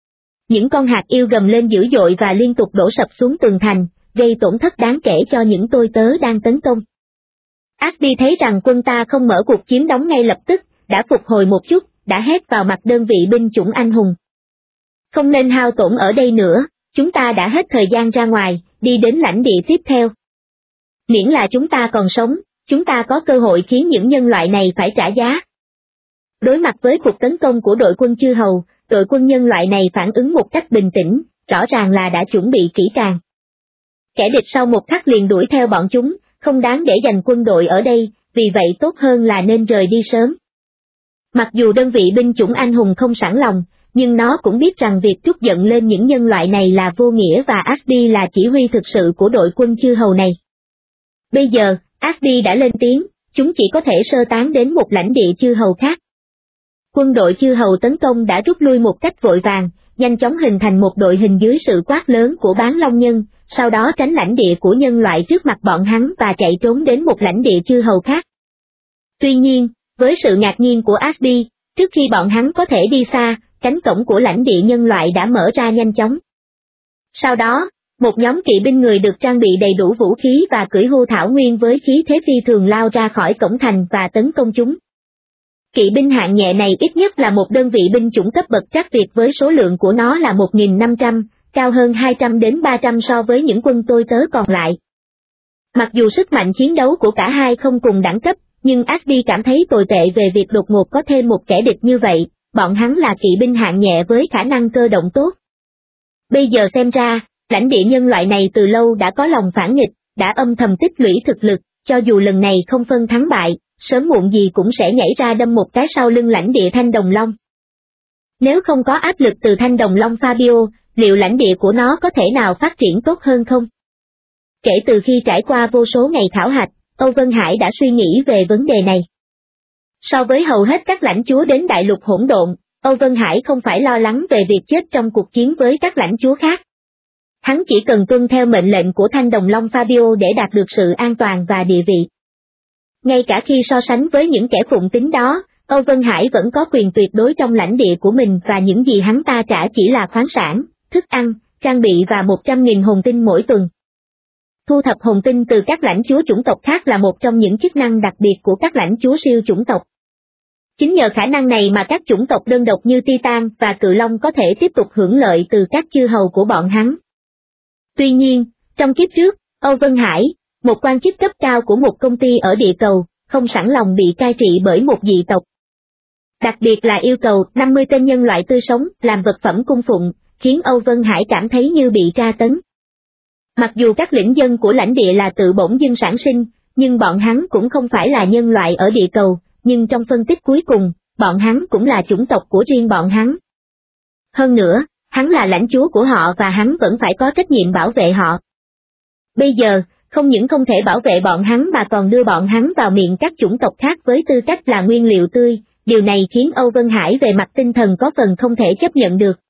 Những con hạt yêu gầm lên dữ dội và liên tục đổ sập xuống tường thành, gây tổn thất đáng kể cho những tôi tớ đang tấn công. Ashby thấy rằng quân ta không mở cuộc chiếm đóng ngay lập tức, đã phục hồi một chút, đã hét vào mặt đơn vị binh chủng anh hùng. Không nên hao tổn ở đây nữa, chúng ta đã hết thời gian ra ngoài, đi đến lãnh địa tiếp theo. Miễn là chúng ta còn sống, chúng ta có cơ hội khiến những nhân loại này phải trả giá. Đối mặt với cuộc tấn công của đội quân chư hầu, đội quân nhân loại này phản ứng một cách bình tĩnh, rõ ràng là đã chuẩn bị kỹ càng. Kẻ địch sau một khắc liền đuổi theo bọn chúng, không đáng để dành quân đội ở đây, vì vậy tốt hơn là nên rời đi sớm. Mặc dù đơn vị binh chủng anh hùng không sẵn lòng, nhưng nó cũng biết rằng việc trút giận lên những nhân loại này là vô nghĩa và Ashby là chỉ huy thực sự của đội quân chư hầu này. Bây giờ, Ashby đã lên tiếng, chúng chỉ có thể sơ tán đến một lãnh địa chư hầu khác. Quân đội chư hầu tấn công đã rút lui một cách vội vàng, nhanh chóng hình thành một đội hình dưới sự quát lớn của Bán Long Nhân, sau đó tránh lãnh địa của nhân loại trước mặt bọn hắn và chạy trốn đến một lãnh địa chư hầu khác. Tuy nhiên, với sự ngạc nhiên của Ashby, trước khi bọn hắn có thể đi xa, cánh cổng của lãnh địa nhân loại đã mở ra nhanh chóng. Sau đó, một nhóm kỵ binh người được trang bị đầy đủ vũ khí và cưỡi hưu thảo nguyên với khí thế phi thường lao ra khỏi cổng thành và tấn công chúng. Kỵ binh hạng nhẹ này ít nhất là một đơn vị binh chủng cấp bậc trắc Việt với số lượng của nó là 1.500, cao hơn 200 đến 300 so với những quân tôi tớ còn lại. Mặc dù sức mạnh chiến đấu của cả hai không cùng đẳng cấp, nhưng Ashby cảm thấy tồi tệ về việc đột ngột có thêm một kẻ địch như vậy, bọn hắn là kỵ binh hạng nhẹ với khả năng cơ động tốt. Bây giờ xem ra, lãnh địa nhân loại này từ lâu đã có lòng phản nghịch, đã âm thầm tích lũy thực lực, cho dù lần này không phân thắng bại, sớm muộn gì cũng sẽ nhảy ra đâm một cái sau lưng lãnh địa Thanh Đồng Long. Nếu không có áp lực từ Thanh Đồng Long Fabio, liệu lãnh địa của nó có thể nào phát triển tốt hơn không? Kể từ khi trải qua vô số ngày khảo hạch, Âu Vân Hải đã suy nghĩ về vấn đề này. So với hầu hết các lãnh chúa đến đại lục hỗn độn, Âu Vân Hải không phải lo lắng về việc chết trong cuộc chiến với các lãnh chúa khác. Hắn chỉ cần tuân theo mệnh lệnh của Thanh Đồng Long Fabio để đạt được sự an toàn và địa vị. Ngay cả khi so sánh với những kẻ phụng tín đó, Âu Vân Hải vẫn có quyền tuyệt đối trong lãnh địa của mình và những gì hắn ta trả chỉ là khoáng sản, thức ăn, trang bị và 100.000 hồn tinh mỗi tuần. Thu thập hồn tinh từ các lãnh chúa chủng tộc khác là một trong những chức năng đặc biệt của các lãnh chúa siêu chủng tộc. Chính nhờ khả năng này mà các chủng tộc đơn độc như Titan và Cự Long có thể tiếp tục hưởng lợi từ các chư hầu của bọn hắn. Tuy nhiên, trong kiếp trước, Âu Vân Hải, một quan chức cấp cao của một công ty ở địa cầu, không sẵn lòng bị cai trị bởi một dị tộc. Đặc biệt là yêu cầu 50 tên nhân loại tươi sống làm vật phẩm cung phụng, khiến Âu Vân Hải cảm thấy như bị tra tấn. Mặc dù các lĩnh dân của lãnh địa là tự bổn dân sản sinh, nhưng bọn hắn cũng không phải là nhân loại ở địa cầu, nhưng trong phân tích cuối cùng, bọn hắn cũng là chủng tộc của riêng bọn hắn. Hơn nữa, hắn là lãnh chúa của họ và hắn vẫn phải có trách nhiệm bảo vệ họ. Bây giờ, không những không thể bảo vệ bọn hắn mà còn đưa bọn hắn vào miệng các chủng tộc khác với tư cách là nguyên liệu tươi, điều này khiến Âu Vân Hải về mặt tinh thần có phần không thể chấp nhận được.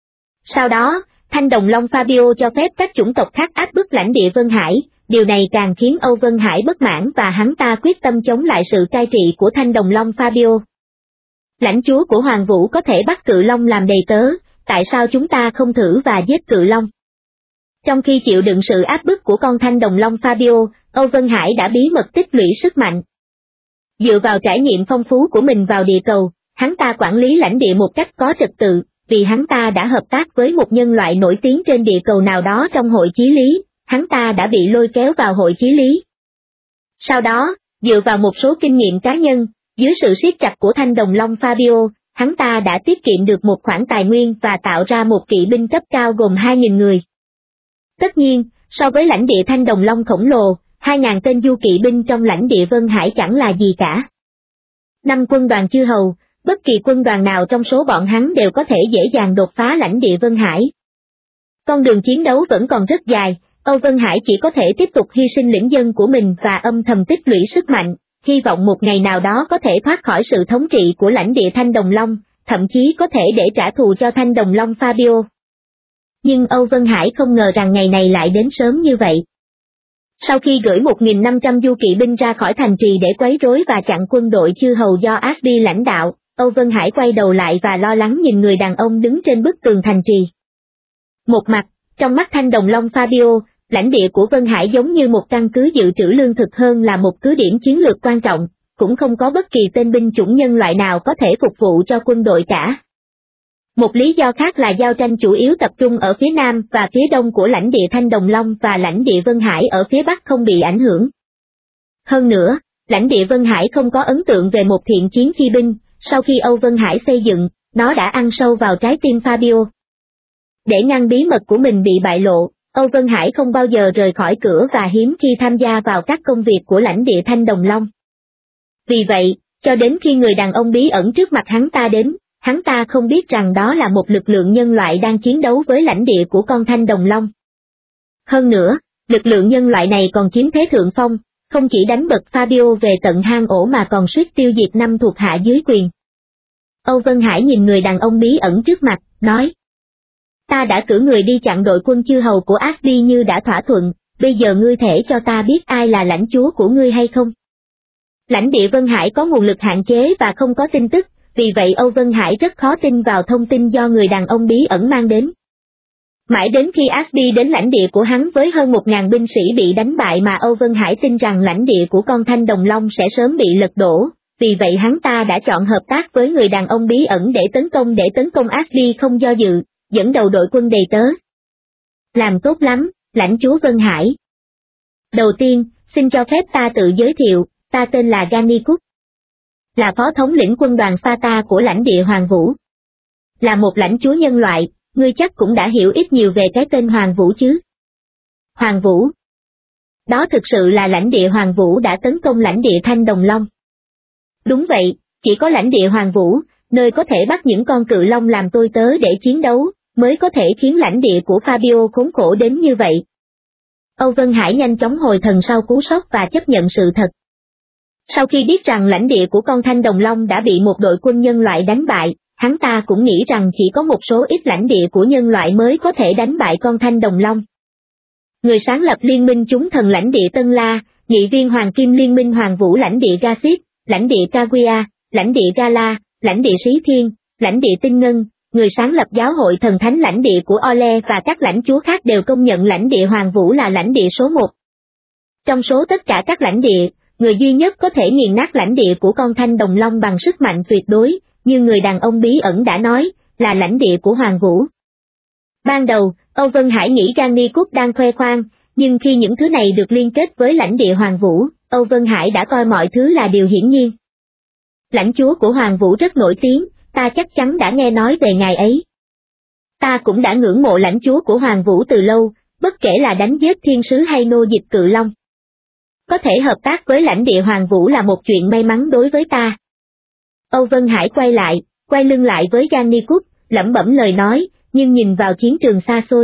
Sau đó, Thanh Đồng Long Fabio cho phép các chủng tộc khác áp bức lãnh địa Vân Hải, điều này càng khiến Âu Vân Hải bất mãn và hắn ta quyết tâm chống lại sự cai trị của Thanh Đồng Long Fabio. Lãnh chúa của Hoàng Vũ có thể bắt Cự Long làm đầy tớ, tại sao chúng ta không thử và giết Cự Long? Trong khi chịu đựng sự áp bức của con Thanh Đồng Long Fabio, Âu Vân Hải đã bí mật tích lũy sức mạnh. Dựa vào trải nghiệm phong phú của mình vào địa cầu, hắn ta quản lý lãnh địa một cách có trật tự, vì hắn ta đã hợp tác với một nhân loại nổi tiếng trên địa cầu nào đó trong hội chí lý, hắn ta đã bị lôi kéo vào hội chí lý. Sau đó, dựa vào một số kinh nghiệm cá nhân, dưới sự siết chặt của Thanh Đồng Long Fabio, hắn ta đã tiết kiệm được một khoản tài nguyên và tạo ra một kỵ binh cấp cao gồm 2.000 người. Tất nhiên, so với lãnh địa Thanh Đồng Long khổng lồ, 2.000 tên du kỵ binh trong lãnh địa Vân Hải chẳng là gì cả. 5 quân đoàn chư hầu, bất kỳ quân đoàn nào trong số bọn hắn đều có thể dễ dàng đột phá lãnh địa Vân Hải. Con đường chiến đấu vẫn còn rất dài, Âu Vân Hải chỉ có thể tiếp tục hy sinh lĩnh dân của mình và âm thầm tích lũy sức mạnh, hy vọng một ngày nào đó có thể thoát khỏi sự thống trị của lãnh địa Thanh Đồng Long, thậm chí có thể để trả thù cho Thanh Đồng Long Fabio. Nhưng Âu Vân Hải không ngờ rằng ngày này lại đến sớm như vậy. Sau khi gửi 1.500 du kỵ binh ra khỏi thành trì để quấy rối và chặn quân đội chư hầu do Ashby lãnh đạo, Âu Vân Hải quay đầu lại và lo lắng nhìn người đàn ông đứng trên bức tường thành trì. Một mặt, trong mắt Thanh Đồng Long Fabio, lãnh địa của Vân Hải giống như một căn cứ dự trữ lương thực hơn là một cứ điểm chiến lược quan trọng, cũng không có bất kỳ tên binh chủng nhân loại nào có thể phục vụ cho quân đội cả. Một lý do khác là giao tranh chủ yếu tập trung ở phía nam và phía đông của lãnh địa Thanh Đồng Long và lãnh địa Vân Hải ở phía bắc không bị ảnh hưởng. Hơn nữa, lãnh địa Vân Hải không có ấn tượng về một thiện chiến chi binh, sau khi Âu Vân Hải xây dựng, nó đã ăn sâu vào trái tim Fabio. Để ngăn bí mật của mình bị bại lộ, Âu Vân Hải không bao giờ rời khỏi cửa và hiếm khi tham gia vào các công việc của lãnh địa Thanh Đồng Long. Vì vậy, cho đến khi người đàn ông bí ẩn trước mặt hắn ta đến, hắn ta không biết rằng đó là một lực lượng nhân loại đang chiến đấu với lãnh địa của con Thanh Đồng Long. Hơn nữa, lực lượng nhân loại này còn chiếm thế thượng phong, không chỉ đánh bật Fabio về tận hang ổ mà còn suýt tiêu diệt 5 thuộc hạ dưới quyền. Âu Vân Hải nhìn người đàn ông bí ẩn trước mặt, nói: Ta đã cử người đi chặn đội quân chư hầu của Ashby như đã thỏa thuận, bây giờ ngươi thể cho ta biết ai là lãnh chúa của ngươi hay không? Lãnh địa Vân Hải có nguồn lực hạn chế và không có tin tức, vì vậy Âu Vân Hải rất khó tin vào thông tin do người đàn ông bí ẩn mang đến. Mãi đến khi Ashby đến lãnh địa của hắn với hơn 1.000 binh sĩ bị đánh bại mà Âu Vân Hải tin rằng lãnh địa của con Thanh Đồng Long sẽ sớm bị lật đổ, vì vậy hắn ta đã chọn hợp tác với người đàn ông bí ẩn để tấn công Ashby không do dự, dẫn đầu đội quân đầy tớ. Làm tốt lắm, lãnh chúa Vân Hải. Đầu tiên, xin cho phép ta tự giới thiệu, ta tên là Gannicus, là phó thống lĩnh quân đoàn Sparta của lãnh địa Hoàng Vũ. Là một lãnh chúa nhân loại, ngươi chắc cũng đã hiểu ít nhiều về cái tên Hoàng Vũ chứ. Hoàng Vũ. Đó thực sự là lãnh địa Hoàng Vũ đã tấn công lãnh địa Thanh Đồng Long. Đúng vậy, chỉ có lãnh địa Hoàng Vũ, nơi có thể bắt những con cự long làm tôi tớ để chiến đấu, mới có thể khiến lãnh địa của Fabio khốn khổ đến như vậy. Âu Vân Hải nhanh chóng hồi thần sau cú sốc và chấp nhận sự thật. Sau khi biết rằng lãnh địa của con Thanh Đồng Long đã bị một đội quân nhân loại đánh bại, hắn ta cũng nghĩ rằng chỉ có một số ít lãnh địa của nhân loại mới có thể đánh bại con Thanh Đồng Long. Người sáng lập Liên minh chúng thần lãnh địa Tân La, nghị viên Hoàng Kim Liên minh Hoàng Vũ lãnh địa Gasit, lãnh địa Kaguya, lãnh địa Gala, lãnh địa Sĩ Thiên, lãnh địa Tinh Ngân, người sáng lập giáo hội thần thánh lãnh địa của Ole và các lãnh chúa khác đều công nhận lãnh địa Hoàng Vũ là lãnh địa số 1. Trong số tất cả các lãnh địa, người duy nhất có thể nghiền nát lãnh địa của con Thanh Đồng Long bằng sức mạnh tuyệt đối, như người đàn ông bí ẩn đã nói, là lãnh địa của Hoàng Vũ. Ban đầu, Âu Vân Hải nghĩ Gannicus đang khoe khoang, nhưng khi những thứ này được liên kết với lãnh địa Hoàng Vũ, Âu Vân Hải đã coi mọi thứ là điều hiển nhiên. Lãnh chúa của Hoàng Vũ rất nổi tiếng, ta chắc chắn đã nghe nói về ngài ấy. Ta cũng đã ngưỡng mộ lãnh chúa của Hoàng Vũ từ lâu, bất kể là đánh giết thiên sứ hay nô dịch cự long. Có thể hợp tác với lãnh địa Hoàng Vũ là một chuyện may mắn đối với ta. Âu Vân Hải quay lưng lại với Gannicus, lẩm bẩm lời nói, nhưng nhìn vào chiến trường xa xôi.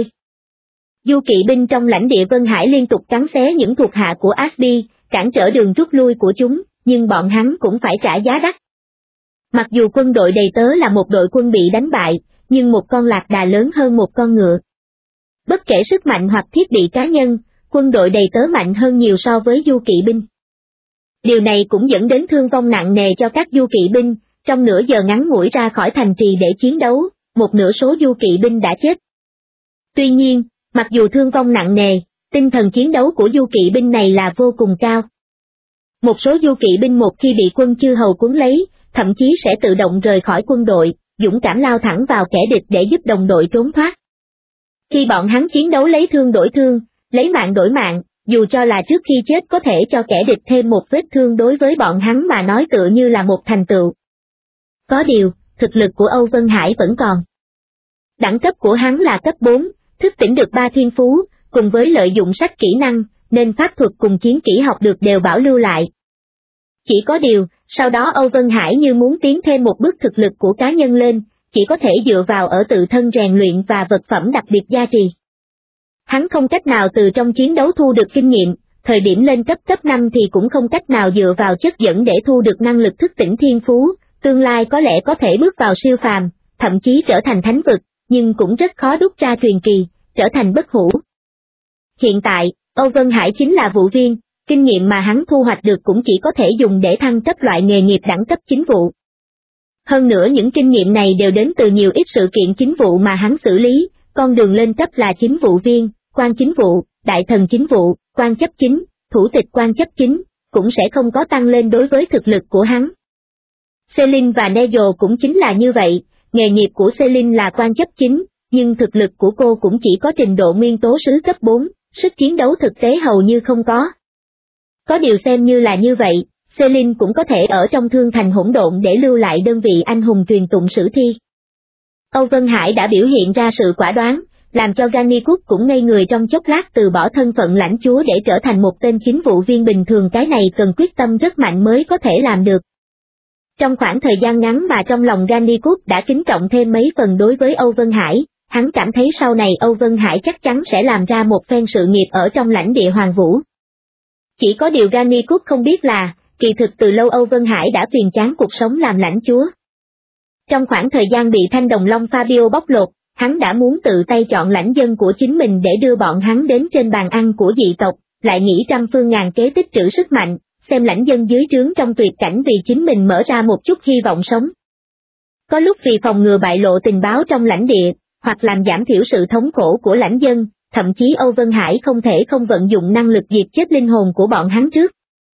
Du kỵ binh trong lãnh địa Vân Hải liên tục cắn xé những thuộc hạ của Ashby, cản trở đường rút lui của chúng, nhưng bọn hắn cũng phải trả giá đắt. Mặc dù quân đội đầy tớ là một đội quân bị đánh bại, nhưng một con lạc đà lớn hơn một con ngựa. Bất kể sức mạnh hoặc thiết bị cá nhân, quân đội đầy tớ mạnh hơn nhiều so với du kỵ binh. Điều này cũng dẫn đến thương vong nặng nề cho các du kỵ binh, trong nửa giờ ngắn ngủi ra khỏi thành trì để chiến đấu, một nửa số du kỵ binh đã chết. Tuy nhiên, mặc dù thương vong nặng nề, tinh thần chiến đấu của du kỵ binh này là vô cùng cao. Một số du kỵ binh một khi bị quân chư hầu cuốn lấy, thậm chí sẽ tự động rời khỏi quân đội, dũng cảm lao thẳng vào kẻ địch để giúp đồng đội trốn thoát. Khi bọn hắn chiến đấu lấy thương đổi thương, lấy mạng đổi mạng, dù cho là trước khi chết có thể cho kẻ địch thêm một vết thương đối với bọn hắn mà nói tựa như là một thành tựu. Có điều, thực lực của Âu Vân Hải vẫn còn. Đẳng cấp của hắn là cấp 4, thức tỉnh được 3 thiên phú, cùng với lợi dụng sách kỹ năng, nên pháp thuật cùng chiến kỹ học được đều bảo lưu lại. Chỉ có điều, sau đó Âu Vân Hải như muốn tiến thêm một bước thực lực của cá nhân lên, chỉ có thể dựa vào ở tự thân rèn luyện và vật phẩm đặc biệt gia trì. Hắn không cách nào từ trong chiến đấu thu được kinh nghiệm, thời điểm lên cấp 5 thì cũng không cách nào dựa vào chất dẫn để thu được năng lực thức tỉnh thiên phú, tương lai có lẽ có thể bước vào siêu phàm, thậm chí trở thành thánh vực, nhưng cũng rất khó đúc ra truyền kỳ, trở thành bất hủ. Hiện tại, Âu Vân Hải chính là vụ viên, kinh nghiệm mà hắn thu hoạch được cũng chỉ có thể dùng để thăng cấp loại nghề nghiệp đẳng cấp chính vụ. Hơn nữa những kinh nghiệm này đều đến từ nhiều ít sự kiện chính vụ mà hắn xử lý, con đường lên cấp là chính vụ viên, quan chính vụ, đại thần chính vụ, quan chấp chính, thủ tịch quan chấp chính, cũng sẽ không có tăng lên đối với thực lực của hắn. Celine và Nejo cũng chính là như vậy, nghề nghiệp của Celine là quan chấp chính, nhưng thực lực của cô cũng chỉ có trình độ nguyên tố sứ cấp 4, sức chiến đấu thực tế hầu như không có. Có điều xem như là như vậy, Celine cũng có thể ở trong thương thành hỗn độn để lưu lại đơn vị anh hùng truyền tụng sử thi. Âu Vân Hải đã biểu hiện ra sự quả đoán, làm cho Gannikut cũng ngây người trong chốc lát từ bỏ thân phận lãnh chúa để trở thành một tên chính vụ viên bình thường, cái này cần quyết tâm rất mạnh mới có thể làm được. Trong khoảng thời gian ngắn mà trong lòng Gannikut đã kính trọng thêm mấy phần đối với Âu Vân Hải, hắn cảm thấy sau này Âu Vân Hải chắc chắn sẽ làm ra một phen sự nghiệp ở trong lãnh địa Hoàng Vũ. Chỉ có điều Gannikut không biết là, kỳ thực từ lâu Âu Vân Hải đã phiền chán cuộc sống làm lãnh chúa. Trong khoảng thời gian bị Thanh Đồng Long Fabio bóc lột, hắn đã muốn tự tay chọn lãnh dân của chính mình để đưa bọn hắn đến trên bàn ăn của dị tộc, lại nghĩ trăm phương ngàn kế tích trữ sức mạnh, xem lãnh dân dưới trướng trong tuyệt cảnh vì chính mình mở ra một chút hy vọng sống. Có lúc vì phòng ngừa bại lộ tình báo trong lãnh địa, hoặc làm giảm thiểu sự thống khổ của lãnh dân, thậm chí Âu Vân Hải không thể không vận dụng năng lực diệt chết linh hồn của bọn hắn trước.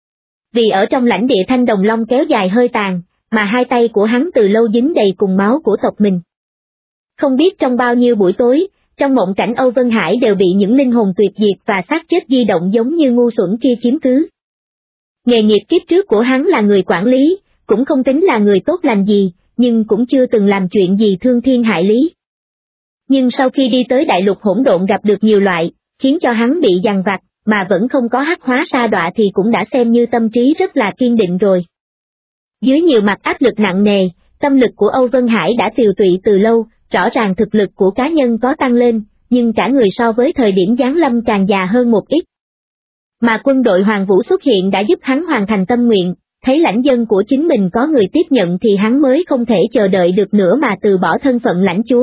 Vì ở trong lãnh địa Thanh Đồng Long kéo dài hơi tàn, mà hai tay của hắn từ lâu dính đầy cùng máu của tộc mình. Không biết trong bao nhiêu buổi tối, trong mộng cảnh Âu Vân Hải đều bị những linh hồn tuyệt diệt và xác chết di động giống như ngu xuẩn kia chiếm cứ. Nghề nghiệp kiếp trước của hắn là người quản lý, cũng không tính là người tốt lành gì, nhưng cũng chưa từng làm chuyện gì thương thiên hại lý. Nhưng sau khi đi tới đại lục hỗn độn gặp được nhiều loại, khiến cho hắn bị dằn vặt, mà vẫn không có hắc hóa sa đọa thì cũng đã xem như tâm trí rất là kiên định rồi. Dưới nhiều mặt áp lực nặng nề, tâm lực của Âu Vân Hải đã tiều tụy từ lâu, rõ ràng thực lực của cá nhân có tăng lên, nhưng cả người so với thời điểm giáng lâm càng già hơn một ít. Mà quân đội Hoàng Vũ xuất hiện đã giúp hắn hoàn thành tâm nguyện, thấy lãnh dân của chính mình có người tiếp nhận thì hắn mới không thể chờ đợi được nữa mà từ bỏ thân phận lãnh chúa.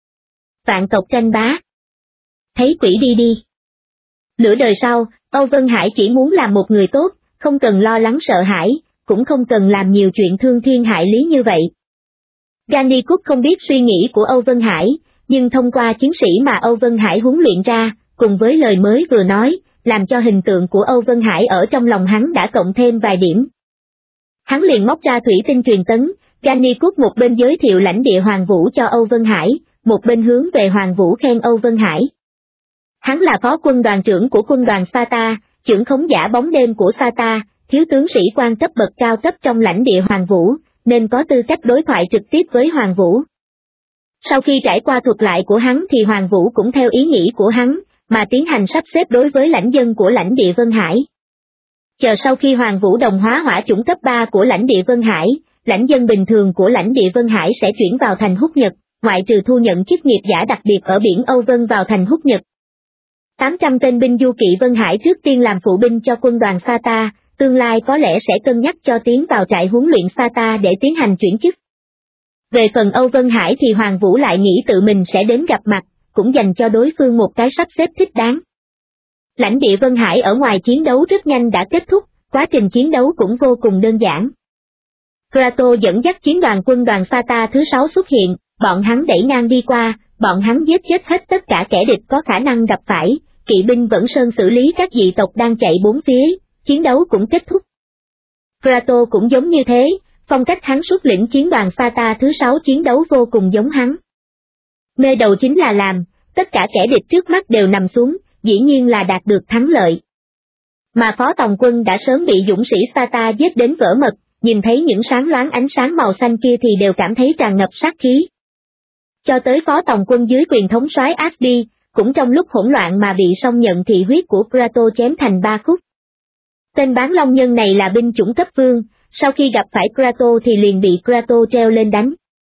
Vạn tộc tranh bá. Thấy quỷ đi đi. Nửa đời sau, Âu Vân Hải chỉ muốn làm một người tốt, không cần lo lắng sợ hãi, cũng không cần làm nhiều chuyện thương thiên hại lý như vậy. Gannikut không biết suy nghĩ của Âu Vân Hải, nhưng thông qua chiến sĩ mà Âu Vân Hải huấn luyện ra, cùng với lời mới vừa nói, làm cho hình tượng của Âu Vân Hải ở trong lòng hắn đã cộng thêm vài điểm. Hắn liền móc ra thủy tinh truyền tấn, Gannikut một bên giới thiệu lãnh địa Hoàng Vũ cho Âu Vân Hải, một bên hướng về Hoàng Vũ khen Âu Vân Hải. Hắn là phó quân đoàn trưởng của quân đoàn Sata, trưởng khống giả bóng đêm của Sata, thiếu tướng sĩ quan cấp bậc cao cấp trong lãnh địa Hoàng Vũ, nên có tư cách đối thoại trực tiếp với Hoàng Vũ. Sau khi trải qua thuật lại của hắn thì Hoàng Vũ cũng theo ý nghĩ của hắn, mà tiến hành sắp xếp đối với lãnh dân của lãnh địa Vân Hải. Chờ sau khi Hoàng Vũ đồng hóa hỏa chủng cấp 3 của lãnh địa Vân Hải, lãnh dân bình thường của lãnh địa Vân Hải sẽ chuyển vào thành Húc Nhật, ngoại trừ thu nhận chức nghiệp giả đặc biệt ở biển Âu Vân vào thành Húc Nhật. 800 tên binh du kỵ Vân Hải trước tiên làm phụ binh cho quân đoàn Sata, tương lai có lẽ sẽ cân nhắc cho tiến vào trại huấn luyện Sata để tiến hành chuyển chức. Về phần Âu Vân Hải thì Hoàng Vũ lại nghĩ tự mình sẽ đến gặp mặt, cũng dành cho đối phương một cái sắp xếp thích đáng. Lãnh địa Vân Hải ở ngoài chiến đấu rất nhanh đã kết thúc, quá trình chiến đấu cũng vô cùng đơn giản. Kratos dẫn dắt chiến đoàn quân đoàn Sata thứ 6 xuất hiện, bọn hắn đẩy ngang đi qua, bọn hắn giết chết hết tất cả kẻ địch có khả năng gặp phải, kỵ binh vẫn sơn xử lý các dị tộc đang chạy bốn phía, chiến đấu cũng kết thúc. Kratos cũng giống như thế, phong cách hắn xuất lĩnh chiến đoàn Sata thứ 6 chiến đấu vô cùng giống hắn. Mê đầu chính là làm, tất cả kẻ địch trước mắt đều nằm xuống, dĩ nhiên là đạt được thắng lợi. Mà phó tòng quân đã sớm bị dũng sĩ Sata giết đến vỡ mật, nhìn thấy những sáng loáng ánh sáng màu xanh kia thì đều cảm thấy tràn ngập sát khí. Cho tới phó tòng quân dưới quyền thống soái Asdi, cũng trong lúc hỗn loạn mà bị song nhận thị huyết của Kratos chém thành 3 khúc. Tên bán long nhân này là binh chủng cấp vương, sau khi gặp phải Kratos thì liền bị Kratos treo lên đánh.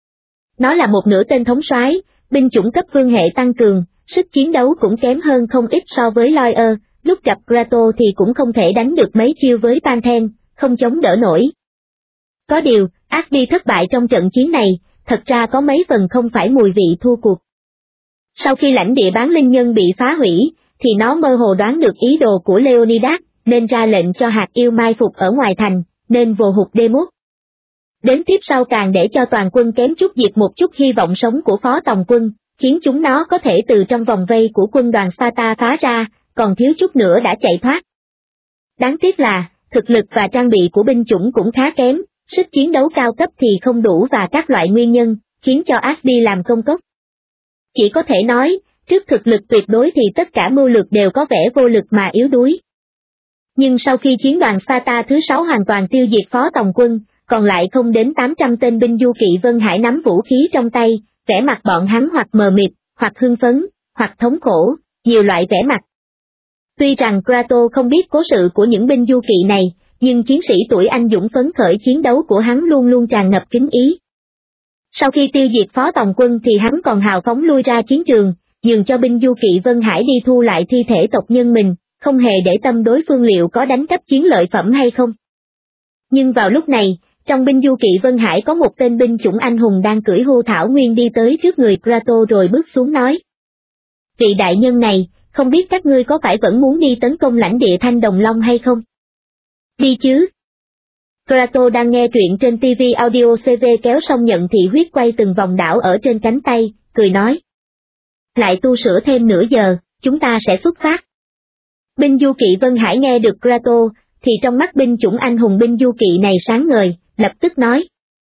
Nó là một nửa tên thống soái, binh chủng cấp vương hệ tăng cường, sức chiến đấu cũng kém hơn không ít so với Lawyer, lúc gặp Kratos thì cũng không thể đánh được mấy chiêu với Panthen, không chống đỡ nổi. Có điều, Asdi thất bại trong trận chiến này, thật ra có mấy phần không phải mùi vị thua cuộc. Sau khi lãnh địa bán linh nhân bị phá hủy, thì nó mơ hồ đoán được ý đồ của Leonidas, nên ra lệnh cho hạt yêu mai phục ở ngoài thành, nên vồ hụt Deimos. Đến tiếp sau càng để cho toàn quân kém chút diệt một chút hy vọng sống của phó tòng quân, khiến chúng nó có thể từ trong vòng vây của quân đoàn Sparta phá ra, còn thiếu chút nữa đã chạy thoát. Đáng tiếc là, thực lực và trang bị của binh chủng cũng khá kém, sức chiến đấu cao cấp thì không đủ và các loại nguyên nhân, khiến cho Asdi làm công cốc. Chỉ có thể nói, trước thực lực tuyệt đối thì tất cả mưu lược đều có vẻ vô lực mà yếu đuối. Nhưng sau khi chiến đoàn Sparta thứ 6 hoàn toàn tiêu diệt phó tòng quân, còn lại không đến 800 tên binh du kỵ Vân Hải nắm vũ khí trong tay, vẻ mặt bọn hắn hoặc mờ mịt, hoặc hưng phấn, hoặc thống khổ, nhiều loại vẻ mặt. Tuy rằng Kratos không biết cố sự của những binh du kỵ này, nhưng chiến sĩ tuổi anh dũng phấn khởi chiến đấu của hắn luôn luôn tràn ngập kính ý. Sau khi tiêu diệt phó tòng quân thì hắn còn hào phóng lui ra chiến trường, nhường cho binh du kỵ Vân Hải đi thu lại thi thể tộc nhân mình, không hề để tâm đối phương liệu có đánh cắp chiến lợi phẩm hay không. Nhưng vào lúc này, trong binh du kỵ Vân Hải có một tên binh chủng anh hùng đang cưỡi hưu thảo nguyên đi tới trước người Kratos rồi bước xuống nói: Vị đại nhân này, không biết các ngươi có phải vẫn muốn đi tấn công lãnh địa Thanh Đồng Long hay không? Đi chứ. Kratos đang nghe truyện trên TV Audio CV kéo xong nhận thị huyết quay từng vòng đảo ở trên cánh tay, cười nói: Lại tu sửa thêm nửa giờ, chúng ta sẽ xuất phát. Binh du kỵ Vân Hải nghe được Kratos, thì trong mắt binh chủng anh hùng binh du kỵ này sáng ngời, lập tức nói: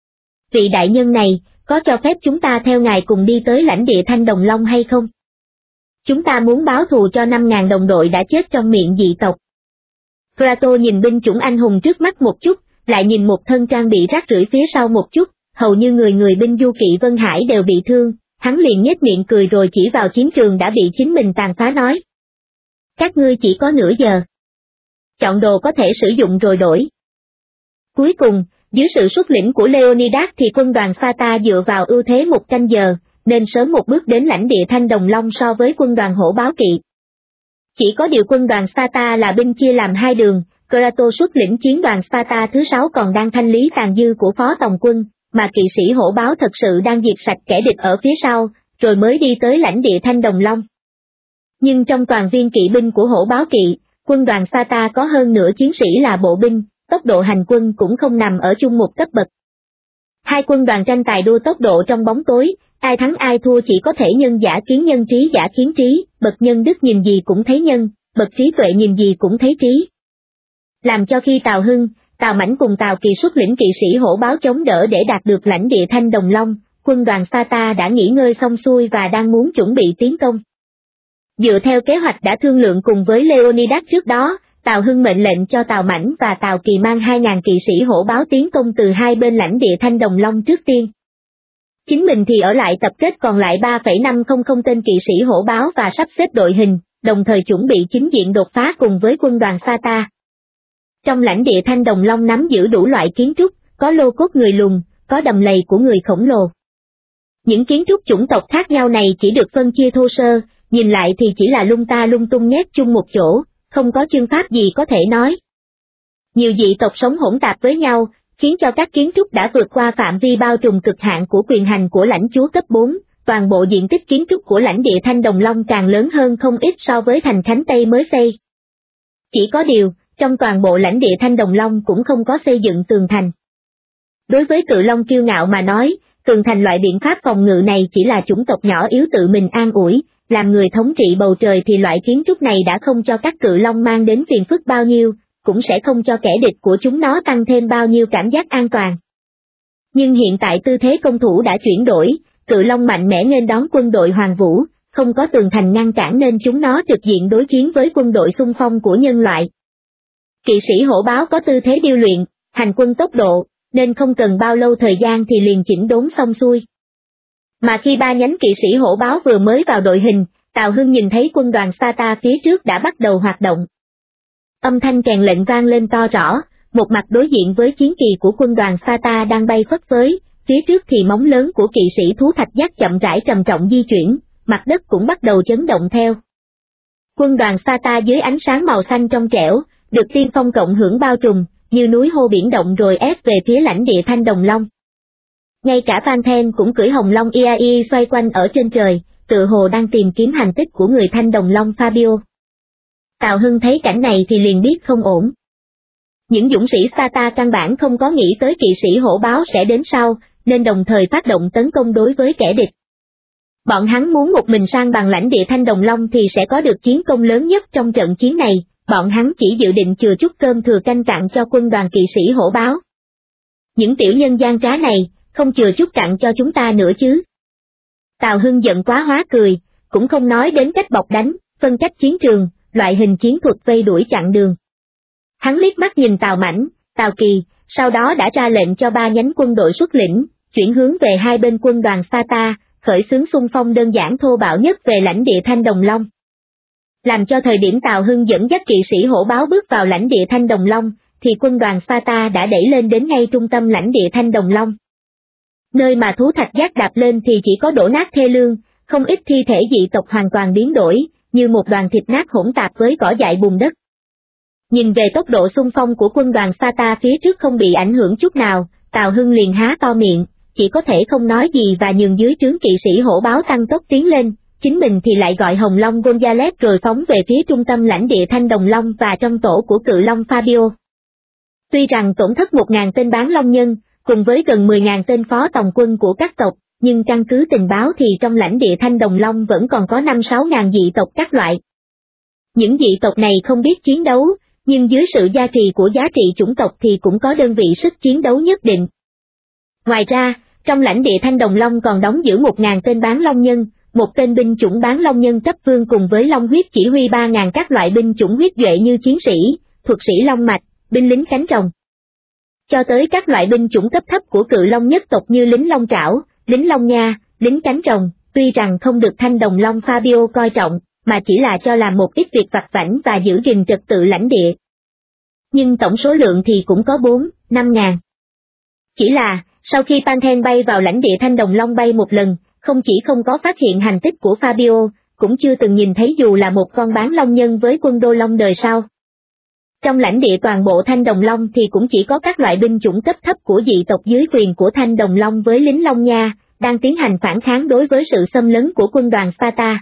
Vị đại nhân này, có cho phép chúng ta theo ngài cùng đi tới lãnh địa Thanh Đồng Long hay không? Chúng ta muốn báo thù cho 5.000 đồng đội đã chết trong miệng dị tộc. Kratos nhìn binh chủng anh hùng trước mắt một chút, lại nhìn một thân trang bị rác rưởi phía sau một chút, hầu như người binh du kỵ Vân Hải đều bị thương, hắn liền nhếch miệng cười rồi chỉ vào chiến trường đã bị chính mình tàn phá nói: Các ngươi chỉ có nửa giờ. Chọn đồ có thể sử dụng rồi đổi. Cuối cùng, dưới sự xuất lĩnh của Leonidas thì quân đoàn Sparta dựa vào ưu thế 1 canh giờ, nên sớm một bước đến lãnh địa Thanh Đồng Long so với quân đoàn hổ báo kỵ. Chỉ có điều quân đoàn Sparta là binh chia làm 2 đường, Kratos xuất lĩnh chiến đoàn Sparta thứ 6 còn đang thanh lý tàn dư của phó tòng quân, mà kỵ sĩ hổ báo thật sự đang diệt sạch kẻ địch ở phía sau, rồi mới đi tới lãnh địa Thanh Đồng Long. Nhưng trong toàn viên kỵ binh của hổ báo kỵ, quân đoàn Sparta có hơn nửa chiến sĩ là bộ binh, tốc độ hành quân cũng không nằm ở chung một cấp bậc. Hai quân đoàn tranh tài đua tốc độ trong bóng tối, ai thắng ai thua chỉ có thể nhân giả kiến nhân trí giả kiến trí, bậc nhân đức nhìn gì cũng thấy nhân, bậc trí tuệ nhìn gì cũng thấy trí. Làm cho khi Tào Hưng, Tào Mãnh cùng Tào Kỳ xuất lĩnh kỵ sĩ hổ báo chống đỡ để đạt được lãnh địa Thanh Đồng Long, quân đoàn Sparta đã nghỉ ngơi xong xuôi và đang muốn chuẩn bị tiến công. Dựa theo kế hoạch đã thương lượng cùng với Leonidas trước đó, Tào Hưng mệnh lệnh cho Tào Mãnh và Tào Kỳ mang 2.000 kỵ sĩ hổ báo tiến công từ hai bên lãnh địa Thanh Đồng Long trước tiên. Chính mình thì ở lại tập kết còn lại 3,500 tên kỵ sĩ hổ báo và sắp xếp đội hình, đồng thời chuẩn bị chính diện đột phá cùng với quân đoàn Sparta. Trong lãnh địa Thanh Đồng Long nắm giữ đủ loại kiến trúc, có lô cốt người lùn, có đầm lầy của người khổng lồ. Những kiến trúc chủng tộc khác nhau này chỉ được phân chia thô sơ, nhìn lại thì chỉ là lung ta lung tung nhét chung một chỗ, không có chương pháp gì có thể nói. Nhiều dị tộc sống hỗn tạp với nhau, khiến cho các kiến trúc đã vượt qua phạm vi bao trùm cực hạn của quyền hành của lãnh chúa cấp 4, toàn bộ diện tích kiến trúc của lãnh địa Thanh Đồng Long càng lớn hơn không ít so với thành Khánh Tây mới xây. Chỉ có điều, trong toàn bộ lãnh địa Thanh Đồng Long cũng không có xây dựng tường thành. Đối với Cự Long kiêu ngạo mà nói, tường thành loại biện pháp phòng ngự này chỉ là chủng tộc nhỏ yếu tự mình an ủi, làm người thống trị bầu trời thì loại kiến trúc này đã không cho các Cự Long mang đến phiền phức bao nhiêu, cũng sẽ không cho kẻ địch của chúng nó tăng thêm bao nhiêu cảm giác an toàn. Nhưng hiện tại tư thế công thủ đã chuyển đổi, Cự Long mạnh mẽ nghênh đón quân đội Hoàng Vũ, không có tường thành ngăn cản nên chúng nó trực diện đối chiến với quân đội xung phong của nhân loại. Kỵ sĩ hổ báo có tư thế điêu luyện, hành quân tốc độ, nên không cần bao lâu thời gian thì liền chỉnh đốn xong xuôi. Mà khi ba nhánh kỵ sĩ hổ báo vừa mới vào đội hình, Tào Hưng nhìn thấy quân đoàn Sparta phía trước đã bắt đầu hoạt động. Âm thanh kèn lệnh vang lên to rõ, một mặt đối diện với chiến kỳ của quân đoàn Sparta đang bay phất phới, phía trước thì móng lớn của kỵ sĩ thú thạch giác chậm rãi trầm trọng di chuyển, mặt đất cũng bắt đầu chấn động theo. Quân đoàn Sparta dưới ánh sáng màu xanh trong trẻo, được tiên phong cộng hưởng bao trùm, như núi hô biển động rồi ép về phía lãnh địa Thanh Đồng Long. Ngay cả Panthen cũng cưỡi Hồng Long Iae xoay quanh ở trên trời, tựa hồ đang tìm kiếm hành tích của người Thanh Đồng Long Fabio. Tào Hưng thấy cảnh này thì liền biết không ổn. Những dũng sĩ Sparta căn bản không có nghĩ tới kỵ sĩ hổ báo sẽ đến sau, nên đồng thời phát động tấn công đối với kẻ địch. Bọn hắn muốn một mình sang bằng lãnh địa Thanh Đồng Long thì sẽ có được chiến công lớn nhất trong trận chiến này, bọn hắn chỉ dự định chừa chút cơm thừa canh cặn cho quân đoàn kỵ sĩ hổ báo. Những tiểu nhân gian trá này, không chừa chút cặn cho chúng ta nữa chứ. Tào Hưng giận quá hóa cười, cũng không nói đến cách bọc đánh, phân cách chiến trường, loại hình chiến thuật vây đuổi chặn đường. Hắn liếc mắt nhìn Tào Mãnh, Tào Kỳ, sau đó đã ra lệnh cho ba nhánh quân đội xuất lĩnh, chuyển hướng về hai bên quân đoàn Sparta, khởi xướng xung phong đơn giản thô bạo nhất về lãnh địa Thanh Đồng Long. Làm cho thời điểm Tào Hưng dẫn dắt kỵ sĩ hổ báo bước vào lãnh địa Thanh Đồng Long, thì quân đoàn Sparta đã đẩy lên đến ngay trung tâm lãnh địa Thanh Đồng Long. Nơi mà thú thạch giác đạp lên thì chỉ có đổ nát thê lương, không ít thi thể dị tộc hoàn toàn biến đổi, như một đoàn thịt nát hỗn tạp với cỏ dại bùn đất. Nhìn về tốc độ xung phong của quân đoàn Sparta phía trước không bị ảnh hưởng chút nào, Tào Hưng liền há to miệng, chỉ có thể không nói gì và nhường dưới trướng kỵ sĩ hổ báo tăng tốc tiến lên, chính mình thì lại gọi Hồng Long Gonzales rồi phóng về phía trung tâm lãnh địa Thanh Đồng Long và trong tổ của Cự Long Fabio. Tuy rằng tổn thất 1.000 tên bán long nhân, cùng với gần 10.000 tên phó tòng quân của các tộc, nhưng căn cứ tình báo thì trong lãnh địa Thanh Đồng Long vẫn còn có 5-6.000 dị tộc các loại. Những dị tộc này không biết chiến đấu, nhưng dưới sự gia trì của giá trị chủng tộc thì cũng có đơn vị sức chiến đấu nhất định. Ngoài ra, trong lãnh địa Thanh Đồng Long còn đóng giữ 1.000 tên bán long nhân, một tên binh chủng bán long nhân cấp vương cùng với long huyết chỉ huy 3.000 các loại binh chủng huyết duệ như chiến sĩ, thuật sĩ long mạch, binh lính cánh rồng. Cho tới các loại binh chủng cấp thấp của Cự Long nhất tộc như lính long trảo, lính long nha, lính cánh rồng, tuy rằng không được Thanh Đồng Long Fabio coi trọng, mà chỉ là cho làm một ít việc vặt vãnh và giữ gìn trật tự lãnh địa. Nhưng tổng số lượng thì cũng có 4-5 ngàn. Chỉ là, sau khi Panthen bay vào lãnh địa Thanh Đồng Long bay một lần, không chỉ không có phát hiện hành tích của Fabio, cũng chưa từng nhìn thấy dù là một con bán long nhân với quân đô long đời sau. Trong lãnh địa toàn bộ Thanh Đồng Long thì cũng chỉ có các loại binh chủng cấp thấp của dị tộc dưới quyền của Thanh Đồng Long với lính long nha, đang tiến hành phản kháng đối với sự xâm lấn của quân đoàn Sparta.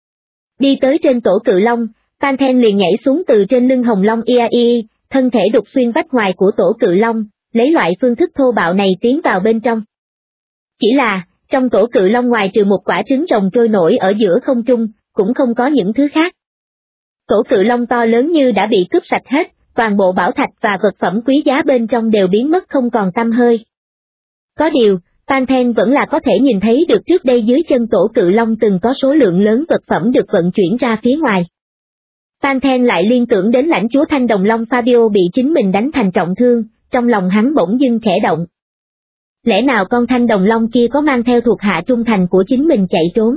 Đi tới trên tổ Cự Long, Panthen liền nhảy xuống từ trên lưng Hồng Long Iae, thân thể đục xuyên vách ngoài của tổ Cự Long, lấy loại phương thức thô bạo này tiến vào bên trong. Chỉ là, trong tổ Cự Long ngoài trừ một quả trứng rồng trôi nổi ở giữa không trung, cũng không có những thứ khác. Tổ Cự Long to lớn như đã bị cướp sạch hết, toàn bộ bảo thạch và vật phẩm quý giá bên trong đều biến mất không còn tăm hơi. Có điều, Panthen vẫn là có thể nhìn thấy được trước đây dưới chân tổ Cự Long từng có số lượng lớn vật phẩm được vận chuyển ra phía ngoài. Panthen lại liên tưởng đến lãnh chúa Thanh Đồng Long Fabio bị chính mình đánh thành trọng thương, trong lòng hắn bỗng dưng khẽ động. Lẽ nào con Thanh Đồng Long kia có mang theo thuộc hạ trung thành của chính mình chạy trốn?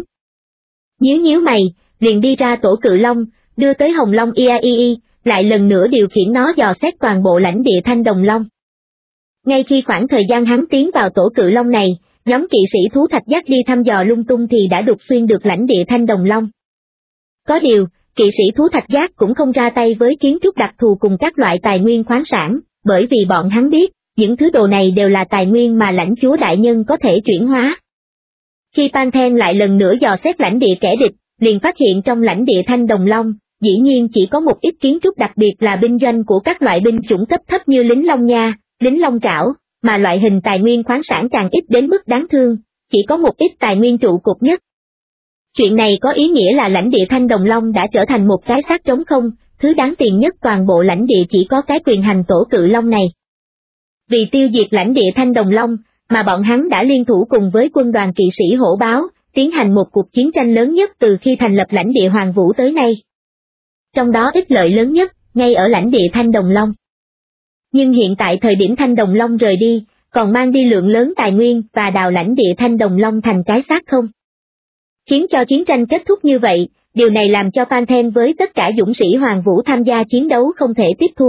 Nhíu mày, liền đi ra tổ Cự Long, đưa tới Hồng Long Iae, lại lần nữa điều khiển nó dò xét toàn bộ lãnh địa Thanh Đồng Long. Ngay khi khoảng thời gian hắn tiến vào tổ Cự Long này, nhóm kỵ sĩ thú thạch giác đi thăm dò lung tung thì đã đục xuyên được lãnh địa Thanh Đồng Long. Có điều, kỵ sĩ thú thạch giác cũng không ra tay với kiến trúc đặc thù cùng các loại tài nguyên khoáng sản, bởi vì bọn hắn biết, những thứ đồ này đều là tài nguyên mà lãnh chúa đại nhân có thể chuyển hóa. Khi Panthen lại lần nữa dò xét lãnh địa kẻ địch, liền phát hiện trong lãnh địa Thanh Đồng Long, dĩ nhiên chỉ có một ít kiến trúc đặc biệt là binh doanh của các loại binh chủng cấp thấp như lính long nha, lính long trảo, mà loại hình tài nguyên khoáng sản càng ít đến mức đáng thương, chỉ có một ít tài nguyên trụ cột nhất. Chuyện này có ý nghĩa là lãnh địa Thanh Đồng Long đã trở thành một cái xác trống không, thứ đáng tiền nhất toàn bộ lãnh địa chỉ có cái quyền hành tổ Cự Long này. Vì tiêu diệt lãnh địa Thanh Đồng Long, mà bọn hắn đã liên thủ cùng với quân đoàn kỵ sĩ hổ báo, tiến hành một cuộc chiến tranh lớn nhất từ khi thành lập lãnh địa Hoàng Vũ tới nay. Trong đó ích lợi lớn nhất, ngay ở lãnh địa Thanh Đồng Long. Nhưng hiện tại thời điểm Thanh Đồng Long rời đi, còn mang đi lượng lớn tài nguyên và đào lãnh địa Thanh Đồng Long thành cái xác không. Khiến cho chiến tranh kết thúc như vậy, điều này làm cho Panthen với tất cả dũng sĩ Hoàng Vũ tham gia chiến đấu không thể tiếp thu.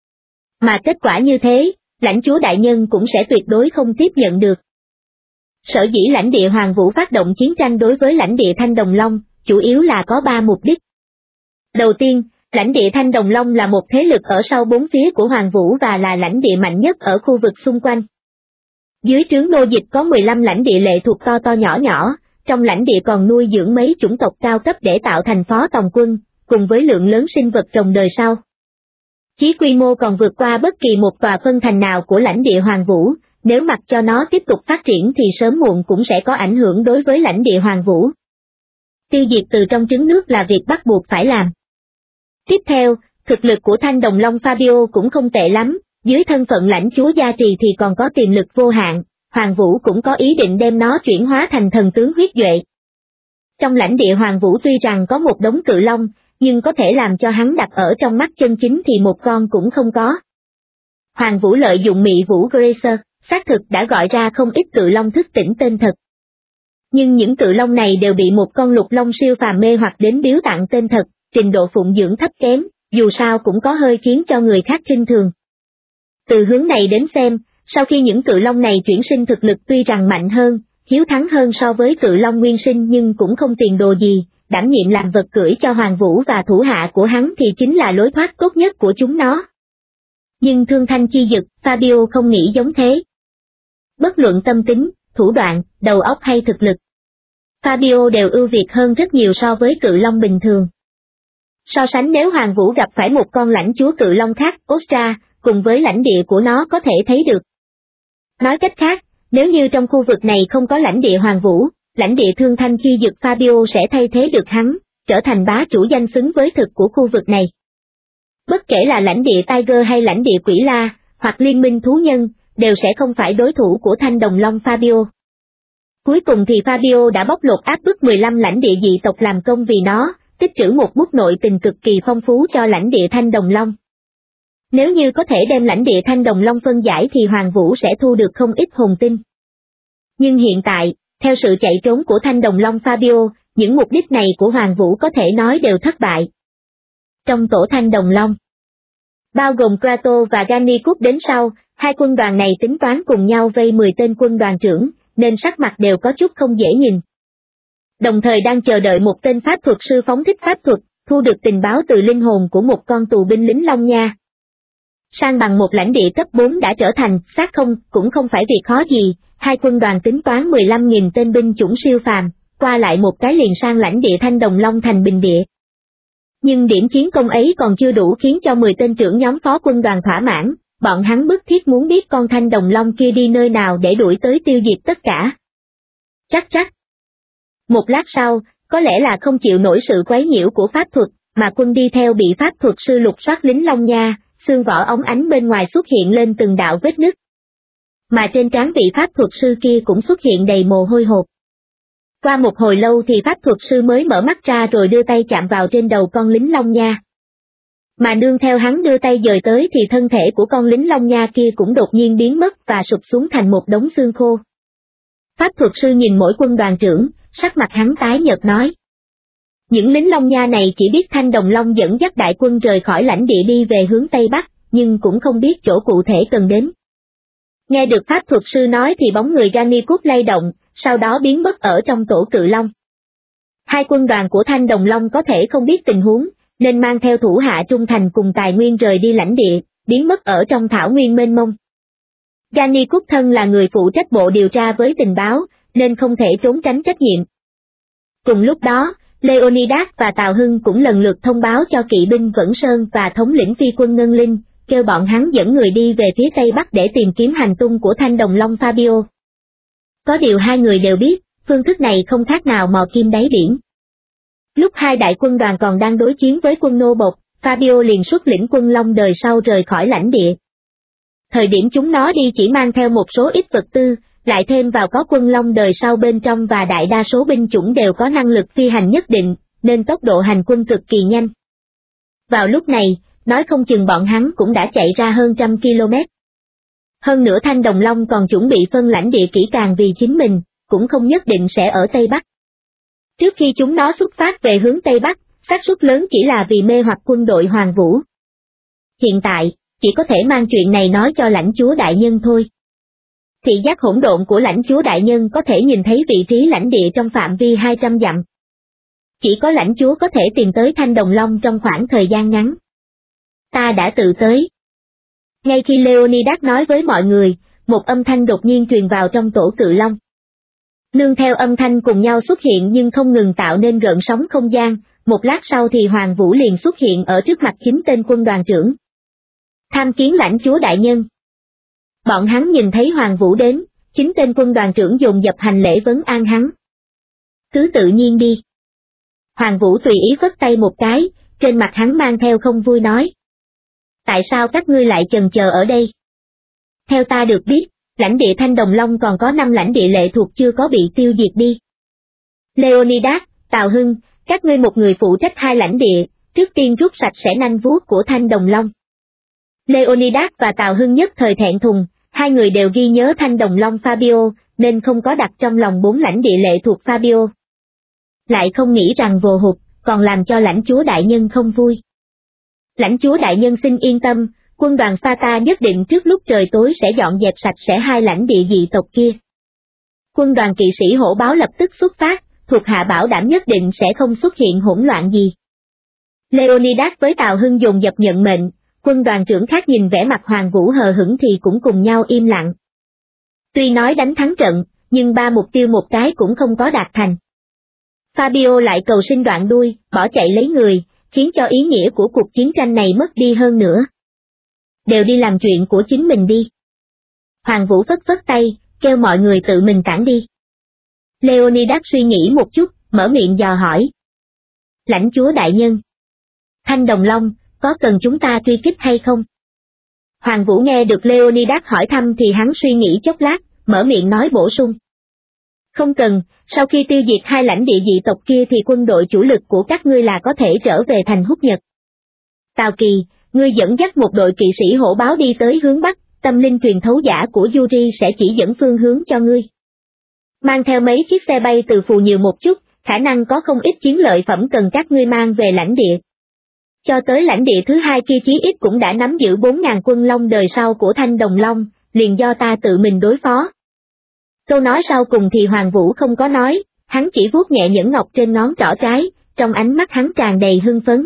Mà kết quả như thế, lãnh chúa đại nhân cũng sẽ tuyệt đối không tiếp nhận được. Sở dĩ lãnh địa Hoàng Vũ phát động chiến tranh đối với lãnh địa Thanh Đồng Long, chủ yếu là có 3 mục đích. Đầu tiên, lãnh địa Thanh Đồng Long là một thế lực ở sau bốn phía của Hoàng Vũ và là lãnh địa mạnh nhất ở khu vực xung quanh. Dưới trướng Nô Dịch có 15 lãnh địa lệ thuộc to to nhỏ nhỏ, trong lãnh địa còn nuôi dưỡng mấy chủng tộc cao cấp để tạo thành phó tòng quân, cùng với lượng lớn sinh vật rồng đời sau. Chí quy mô còn vượt qua bất kỳ một tòa phân thành nào của lãnh địa Hoàng Vũ, nếu mặc cho nó tiếp tục phát triển thì sớm muộn cũng sẽ có ảnh hưởng đối với lãnh địa Hoàng Vũ. Tiêu diệt từ trong trứng nước là việc bắt buộc phải làm. Tiếp theo, thực lực của Thanh Đồng Long Fabio cũng không tệ lắm, dưới thân phận lãnh chúa gia trì thì còn có tiềm lực vô hạn, Hoàng Vũ cũng có ý định đem nó chuyển hóa thành thần tướng huyết duệ. Trong lãnh địa Hoàng Vũ tuy rằng có một đống cự long, nhưng có thể làm cho hắn đặt ở trong mắt chân chính thì một con cũng không có. Hoàng Vũ lợi dụng mị vũ Gracer, xác thực đã gọi ra không ít cự long thức tỉnh tên thật. Nhưng những cự long này đều bị một con lục long siêu phàm mê hoặc đến biếu tặng tên thật, trình độ phụng dưỡng thấp kém, dù sao cũng có hơi khiến cho người khác khinh thường. Từ hướng này đến xem, sau khi những cự long này chuyển sinh thực lực tuy rằng mạnh hơn, hiếu thắng hơn so với cự long nguyên sinh nhưng cũng không tiền đồ gì, đảm nhiệm làm vật cưỡi cho Hoàng Vũ và thủ hạ của hắn thì chính là lối thoát tốt nhất của chúng nó. Nhưng Thương Thanh chi dực, Fabio không nghĩ giống thế. Bất luận tâm tính, thủ đoạn, đầu óc hay thực lực, Fabio đều ưu việt hơn rất nhiều so với cự long bình thường. So sánh nếu Hoàng Vũ gặp phải một con lãnh chúa cự long khác, Ostra, cùng với lãnh địa của nó có thể thấy được. Nói cách khác, nếu như trong khu vực này không có lãnh địa Hoàng Vũ, lãnh địa Thương Thanh chi dực Fabio sẽ thay thế được hắn, trở thành bá chủ danh xứng với thực của khu vực này. Bất kể là lãnh địa Tiger hay lãnh địa Quỷ La, hoặc liên minh thú nhân, đều sẽ không phải đối thủ của Thanh Đồng Long Fabio. Cuối cùng thì Fabio đã bóc lột áp bức 15 lãnh địa dị tộc làm công vì nó, tích trữ một bút nội tình cực kỳ phong phú cho lãnh địa Thanh Đồng Long. Nếu như có thể đem lãnh địa Thanh Đồng Long phân giải thì Hoàng Vũ sẽ thu được không ít hồn tinh. Nhưng hiện tại, theo sự chạy trốn của Thanh Đồng Long Fabio, những mục đích này của Hoàng Vũ có thể nói đều thất bại. Trong tổ Thanh Đồng Long, bao gồm Kratos và Gannicus đến sau, hai quân đoàn này tính toán cùng nhau vây 10 tên quân đoàn trưởng, nên sắc mặt đều có chút không dễ nhìn. Đồng thời đang chờ đợi một tên pháp thuật sư phóng thích pháp thuật, thu được tình báo từ linh hồn của một con tù binh lính Long Nha. Sang bằng một lãnh địa cấp 4 đã trở thành xác không, cũng không phải việc khó gì, hai quân đoàn tính toán 15.000 tên binh chủng siêu phàm, qua lại một cái liền sang lãnh địa Thanh Đồng Long thành bình địa. Nhưng điểm chiến công ấy còn chưa đủ khiến cho 10 tên trưởng nhóm phó quân đoàn thỏa mãn, bọn hắn bức thiết muốn biết con Thanh Đồng Long kia đi nơi nào để đuổi tới tiêu diệt tất cả. Chắc. Một lát sau, có lẽ là không chịu nổi sự quấy nhiễu của pháp thuật, mà quân đi theo bị pháp thuật sư lục soát lính Long Nha, xương vỏ óng ánh bên ngoài xuất hiện lên từng đạo vết nứt. Mà trên trán vị pháp thuật sư kia cũng xuất hiện đầy mồ hôi hột. Qua một hồi lâu thì pháp thuật sư mới mở mắt ra rồi đưa tay chạm vào trên đầu con lính Long Nha. Mà nương theo hắn đưa tay dời tới thì thân thể của con lính Long Nha kia cũng đột nhiên biến mất và sụp xuống thành một đống xương khô. Pháp thuật sư nhìn mỗi quân đoàn trưởng, sắc mặt hắn tái nhợt nói. Những lính Long Nha này chỉ biết Thanh Đồng Long dẫn dắt đại quân rời khỏi lãnh địa đi về hướng Tây Bắc, nhưng cũng không biết chỗ cụ thể cần đến. Nghe được pháp thuật sư nói thì bóng người Gannicus lay động, sau đó biến mất ở trong tổ cự long. Hai quân đoàn của Thanh Đồng Long có thể không biết tình huống, nên mang theo thủ hạ trung thành cùng tài nguyên rời đi lãnh địa, biến mất ở trong thảo nguyên mênh mông. Gannicus thân là người phụ trách bộ điều tra với tình báo, nên không thể trốn tránh trách nhiệm. Cùng lúc đó, Leonidas và Tào Hưng cũng lần lượt thông báo cho kỵ binh Vẫn Sơn và thống lĩnh phi quân Ngân Linh, kêu bọn hắn dẫn người đi về phía Tây Bắc để tìm kiếm hành tung của Thanh Đồng Long Fabio. Có điều hai người đều biết, phương thức này không khác nào mò kim đáy biển. Lúc hai đại quân đoàn còn đang đối chiến với quân nô bộc, Fabio liền xuất lĩnh quân Long đời sau rời khỏi lãnh địa. Thời điểm chúng nó đi chỉ mang theo một số ít vật tư, lại thêm vào có quân Long đời sau bên trong và đại đa số binh chủng đều có năng lực phi hành nhất định, nên tốc độ hành quân cực kỳ nhanh. Vào lúc này, nói không chừng bọn hắn cũng đã chạy ra hơn 100 km. Hơn nữa Thanh Đồng Long còn chuẩn bị phân lãnh địa kỹ càng vì chính mình, cũng không nhất định sẽ ở Tây Bắc. Trước khi chúng nó xuất phát về hướng Tây Bắc, xác suất lớn chỉ là vì mê hoặc quân đội Hoàng Vũ. Hiện tại, chỉ có thể mang chuyện này nói cho lãnh chúa đại nhân thôi. Thị giác hỗn độn của lãnh chúa đại nhân có thể nhìn thấy vị trí lãnh địa trong phạm vi 200 dặm. Chỉ có lãnh chúa có thể tìm tới Thanh Đồng Long trong khoảng thời gian ngắn. Ta đã tự tới. Ngay khi Leonidas nói với mọi người, một âm thanh đột nhiên truyền vào trong tổ cự long. Nương theo âm thanh cùng nhau xuất hiện nhưng không ngừng tạo nên gợn sóng không gian, một lát sau thì Hoàng Vũ liền xuất hiện ở trước mặt 9 tên quân đoàn trưởng. Tham kiến lãnh chúa đại nhân. Bọn hắn nhìn thấy Hoàng Vũ đến, 9 tên quân đoàn trưởng dồn dập hành lễ vấn an hắn. Cứ tự nhiên đi. Hoàng Vũ tùy ý phất tay một cái, trên mặt hắn mang theo không vui nói. Tại sao các ngươi lại chần chờ ở đây? Theo ta được biết, lãnh địa Thanh Đồng Long còn có 5 lãnh địa lệ thuộc chưa có bị tiêu diệt đi. Leonidas, Tào Hưng, các ngươi một người phụ trách 2 lãnh địa, trước tiên rút sạch sẽ nanh vuốt của Thanh Đồng Long. Leonidas và Tào Hưng nhất thời thẹn thùng, hai người đều ghi nhớ Thanh Đồng Long Fabio, nên không có đặt trong lòng 4 lãnh địa lệ thuộc Fabio. Lại không nghĩ rằng vồ hụt, còn làm cho lãnh chúa đại nhân không vui. Lãnh chúa đại nhân xin yên tâm, quân đoàn Sparta nhất định trước lúc trời tối sẽ dọn dẹp sạch sẽ 2 lãnh địa dị tộc kia. Quân đoàn kỵ sĩ hổ báo lập tức xuất phát, thuộc hạ bảo đảm nhất định sẽ không xuất hiện hỗn loạn gì. Leonidas với Tào Hưng dồn dập nhận mệnh, quân đoàn trưởng khác nhìn vẻ mặt Hoàng Vũ hờ hững thì cũng cùng nhau im lặng. Tuy nói đánh thắng trận, nhưng 3 mục tiêu một cái cũng không có đạt thành. Fabio lại cầu xin đoạn đuôi, bỏ chạy lấy người, khiến cho ý nghĩa của cuộc chiến tranh này mất đi hơn nữa. Đều đi làm chuyện của chính mình đi. Hoàng Vũ phất phất tay, kêu mọi người tự mình tản đi. Leonidas suy nghĩ một chút, mở miệng dò hỏi. Lãnh chúa đại nhân. Thanh Đồng Long, có cần chúng ta truy kích hay không? Hoàng Vũ nghe được Leonidas hỏi thăm thì hắn suy nghĩ chốc lát, mở miệng nói bổ sung. Không cần, sau khi tiêu diệt 2 lãnh địa dị tộc kia thì quân đội chủ lực của các ngươi là có thể trở về thành Húc Nhật. Tào Kỳ, ngươi dẫn dắt một đội kỵ sĩ hổ báo đi tới hướng Bắc, tâm linh truyền thấu giả của Yuri sẽ chỉ dẫn phương hướng cho ngươi. Mang theo mấy chiếc xe bay từ phù nhiều một chút, khả năng có không ít chiến lợi phẩm cần các ngươi mang về lãnh địa. Cho tới lãnh địa thứ 2 kia chí ít cũng đã nắm giữ 4.000 quân long đời sau của Thanh Đồng Long, liền do ta tự mình đối phó. Câu nói sau cùng thì Hoàng Vũ không có nói, hắn chỉ vuốt nhẹ nhẫn ngọc trên ngón trỏ trái, trong ánh mắt hắn tràn đầy hưng phấn.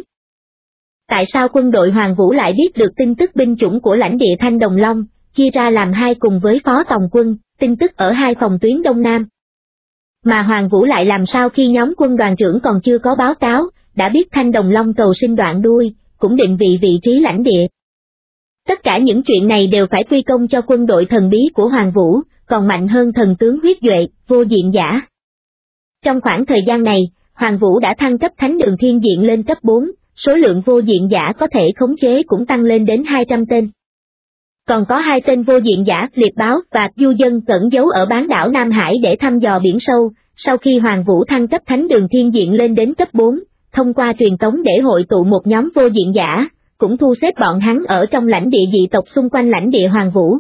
Tại sao quân đội Hoàng Vũ lại biết được tin tức binh chủng của lãnh địa Thanh Đồng Long, chia ra làm 2 cùng với phó tòng quân, tin tức ở 2 phòng tuyến Đông Nam? Mà Hoàng Vũ lại làm sao khi nhóm quân đoàn trưởng còn chưa có báo cáo, đã biết Thanh Đồng Long cầu xin đoạn đuôi, cũng định vị trí lãnh địa. Tất cả những chuyện này đều phải quy công cho quân đội thần bí của Hoàng Vũ, còn mạnh hơn thần tướng huyết duệ, vô diện giả. Trong khoảng thời gian này, Hoàng Vũ đã thăng cấp thánh đường thiên diện lên cấp 4, số lượng vô diện giả có thể khống chế cũng tăng lên đến 200 tên. Còn có 2 tên vô diện giả liệt báo và du dân cẩn giấu ở bán đảo Nam Hải để thăm dò biển sâu, sau khi Hoàng Vũ thăng cấp thánh đường thiên diện lên đến cấp 4, thông qua truyền tống để hội tụ một nhóm vô diện giả, cũng thu xếp bọn hắn ở trong lãnh địa dị tộc xung quanh lãnh địa Hoàng Vũ.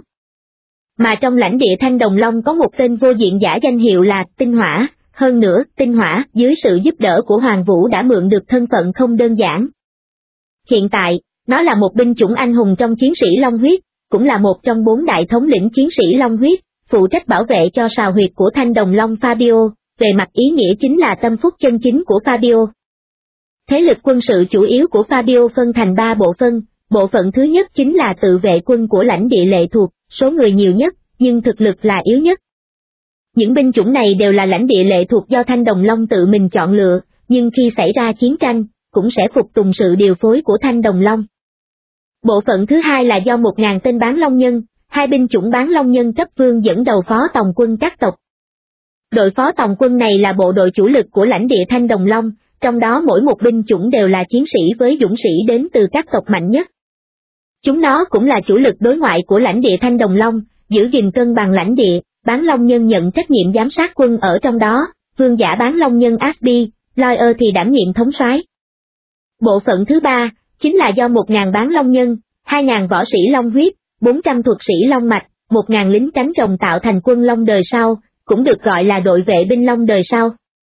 Mà trong lãnh địa Thanh Đồng Long có một tên vô diện giả danh hiệu là Tinh Hỏa, hơn nữa Tinh Hỏa dưới sự giúp đỡ của Hoàng Vũ đã mượn được thân phận không đơn giản. Hiện tại, nó là một binh chủng anh hùng trong chiến sĩ Long Huyết, cũng là một trong 4 đại thống lĩnh chiến sĩ Long Huyết, phụ trách bảo vệ cho sào huyệt của Thanh Đồng Long Fabio, về mặt ý nghĩa chính là tâm phúc chân chính của Fabio. Thế lực quân sự chủ yếu của Fabio phân thành 3 bộ phận, bộ phận thứ nhất chính là tự vệ quân của lãnh địa lệ thuộc, số người nhiều nhất, nhưng thực lực là yếu nhất. Những binh chủng này đều là lãnh địa lệ thuộc do Thanh Đồng Long tự mình chọn lựa, nhưng khi xảy ra chiến tranh, cũng sẽ phục tùng sự điều phối của Thanh Đồng Long. Bộ phận thứ hai là do 1.000 tên bán long nhân, 2 binh chủng bán long nhân cấp vương dẫn đầu phó tòng quân các tộc. Đội phó tòng quân này là bộ đội chủ lực của lãnh địa Thanh Đồng Long, trong đó mỗi một binh chủng đều là chiến sĩ với dũng sĩ đến từ các tộc mạnh nhất. Chúng nó cũng là chủ lực đối ngoại của lãnh địa Thanh Đồng Long, giữ gìn cân bằng lãnh địa, bán long nhân nhận trách nhiệm giám sát quân ở trong đó, vương giả bán long nhân Aspi, Lawyer thì đảm nhiệm thống soái. Bộ phận thứ ba, chính là do 1.000 bán long nhân, 2.000 võ sĩ long huyết, 400 thuật sĩ long mạch, 1.000 lính cánh rồng tạo thành quân Long đời sau, cũng được gọi là đội vệ binh Long đời sau.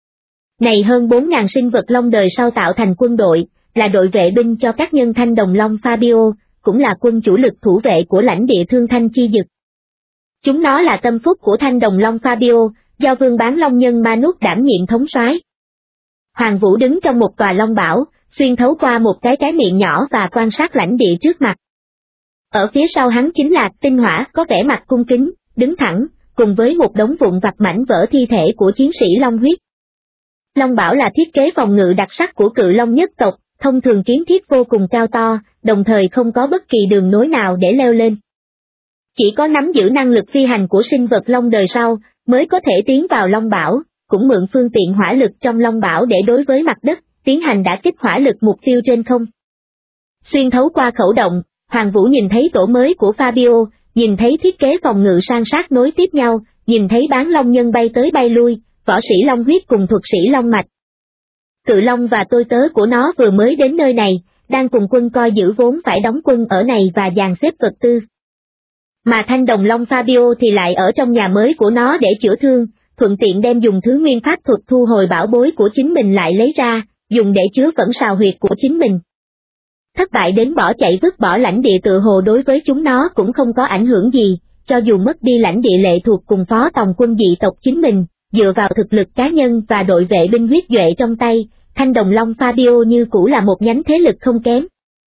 Này hơn 4.000 sinh vật Long đời sau tạo thành quân đội, là đội vệ binh cho các nhân thanh đồng Long Fabio, cũng là quân chủ lực thủ vệ của lãnh địa Thương Thanh Chi Dực. Chúng nó là tâm phúc của thanh đồng Long Fabio, do vương bán Long nhân Manus đảm nhiệm thống soái. Hoàng Vũ đứng trong một tòa Long Bảo, xuyên thấu qua một cái miệng nhỏ và quan sát lãnh địa trước mặt. Ở phía sau hắn chính là Tinh Hỏa có vẻ mặt cung kính, đứng thẳng, cùng với một đống vụn vặt mảnh vỡ thi thể của chiến sĩ Long huyết. Long Bảo là thiết kế phòng ngự đặc sắc của Cự Long nhất tộc, thông thường kiến thiết vô cùng cao to, đồng thời không có bất kỳ đường nối nào để leo lên. Chỉ có nắm giữ năng lực phi hành của sinh vật Long đời sau, mới có thể tiến vào Long Bảo, cũng mượn phương tiện hỏa lực trong Long Bảo để đối với mặt đất, tiến hành đả kích hỏa lực mục tiêu trên không. Xuyên thấu qua khẩu động, Hoàng Vũ nhìn thấy tổ mới của Fabio, nhìn thấy thiết kế phòng ngự san sát nối tiếp nhau, nhìn thấy bán Long nhân bay tới bay lui, võ sĩ Long huyết cùng thuật sĩ Long mạch. Cự Long và tôi tớ của nó vừa mới đến nơi này, đang cùng quân coi giữ vốn phải đóng quân ở này và dàn xếp vật tư. Mà thanh đồng Long Fabio thì lại ở trong nhà mới của nó để chữa thương, thuận tiện đem dùng thứ nguyên pháp thuật thu hồi bảo bối của chính mình lại lấy ra, dùng để chứa phẫn sào huyệt của chính mình. Thất bại đến bỏ chạy vứt bỏ lãnh địa tự hồ đối với chúng nó cũng không có ảnh hưởng gì, cho dù mất đi lãnh địa lệ thuộc cùng phó tòng quân dị tộc chính mình, dựa vào thực lực cá nhân và đội vệ binh huyết duệ trong tay, thanh đồng Long Fabio như cũ là một nhánh thế lực không kém.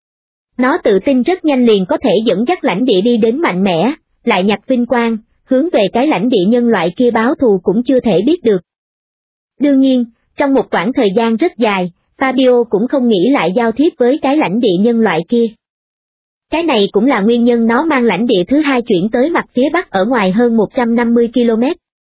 Nó tự tin rất nhanh liền có thể dẫn dắt lãnh địa đi đến mạnh mẽ, lại nhặt vinh quang, hướng về cái lãnh địa nhân loại kia báo thù cũng chưa thể biết được. Đương nhiên, trong một quãng thời gian rất dài, Fabio cũng không nghĩ lại giao thiếp với cái lãnh địa nhân loại kia. Cái này cũng là nguyên nhân nó mang lãnh địa thứ hai chuyển tới mặt phía bắc ở ngoài hơn 150 km.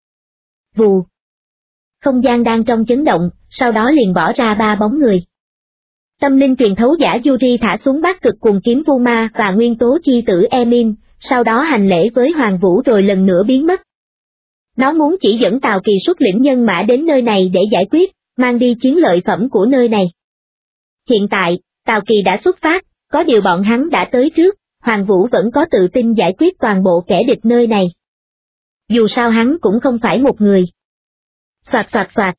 Vù. Không gian đang trong chấn động, sau đó liền bỏ ra 3 bóng người. Tâm linh truyền thấu giả Yuri thả xuống bát cực cùng kiếm Vuma và nguyên tố chi tử Emin, sau đó hành lễ với Hoàng Vũ rồi lần nữa biến mất. Nó muốn chỉ dẫn Tào Kỳ xuất lĩnh nhân mã đến nơi này để giải quyết, mang đi chiến lợi phẩm của nơi này. Hiện tại, Tào Kỳ đã xuất phát, có điều bọn hắn đã tới trước, Hoàng Vũ vẫn có tự tin giải quyết toàn bộ kẻ địch nơi này. Dù sao hắn cũng không phải một người. Soạt soạt soạt.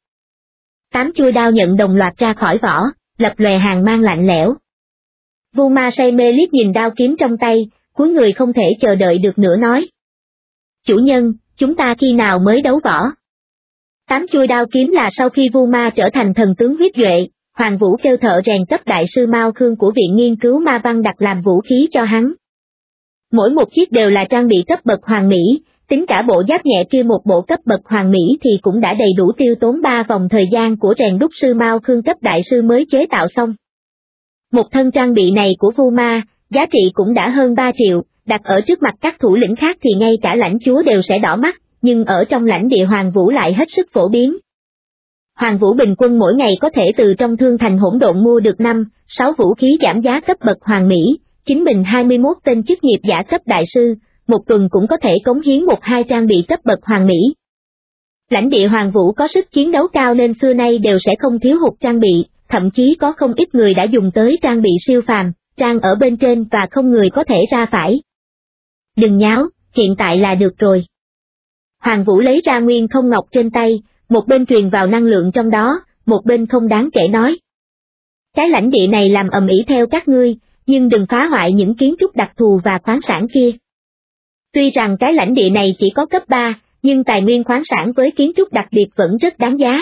8 chuôi đao nhận đồng loạt ra khỏi vỏ, lập lòe hàng mang lạnh lẽo. Vuma say mê liếc nhìn đao kiếm trong tay, cuối người không thể chờ đợi được nữa nói. Chủ nhân, chúng ta khi nào mới đấu võ? 8 chuôi đao kiếm là sau khi Vuma trở thành thần tướng huyết duệ, Hoàng Vũ kêu thợ rèn cấp đại sư Mao Khương của Viện Nghiên cứu Ma Văn đặt làm vũ khí cho hắn. Mỗi một chiếc đều là trang bị cấp bậc hoàng mỹ, tính cả bộ giáp nhẹ kia một bộ cấp bậc hoàng mỹ thì cũng đã đầy đủ tiêu tốn 3 vòng thời gian của rèn đúc sư Mao Khương cấp đại sư mới chế tạo xong. Một thân trang bị này của Vuma, giá trị cũng đã hơn 3 triệu, đặt ở trước mặt các thủ lĩnh khác thì ngay cả lãnh chúa đều sẽ đỏ mắt, nhưng ở trong lãnh địa Hoàng Vũ lại hết sức phổ biến. Hoàng Vũ bình quân mỗi ngày có thể từ trong thương thành hỗn độn mua được 5-6 vũ khí giảm giá cấp bậc hoàng mỹ, chính mình 21 tên chức nghiệp giả cấp đại sư, một tuần cũng có thể cống hiến 1-2 trang bị cấp bậc hoàng mỹ. Lãnh địa Hoàng Vũ có sức chiến đấu cao nên xưa nay đều sẽ không thiếu hụt trang bị, thậm chí có không ít người đã dùng tới trang bị siêu phàm, trang ở bên trên và không người có thể ra phải. Đừng nháo, hiện tại là được rồi. Hoàng Vũ lấy ra nguyên không ngọc trên tay, một bên truyền vào năng lượng trong đó, một bên không đáng kể nói. Cái lãnh địa này làm ầm ĩ theo các ngươi, nhưng đừng phá hoại những kiến trúc đặc thù và khoáng sản kia. Tuy rằng cái lãnh địa này chỉ có cấp 3, nhưng tài nguyên khoáng sản với kiến trúc đặc biệt vẫn rất đáng giá.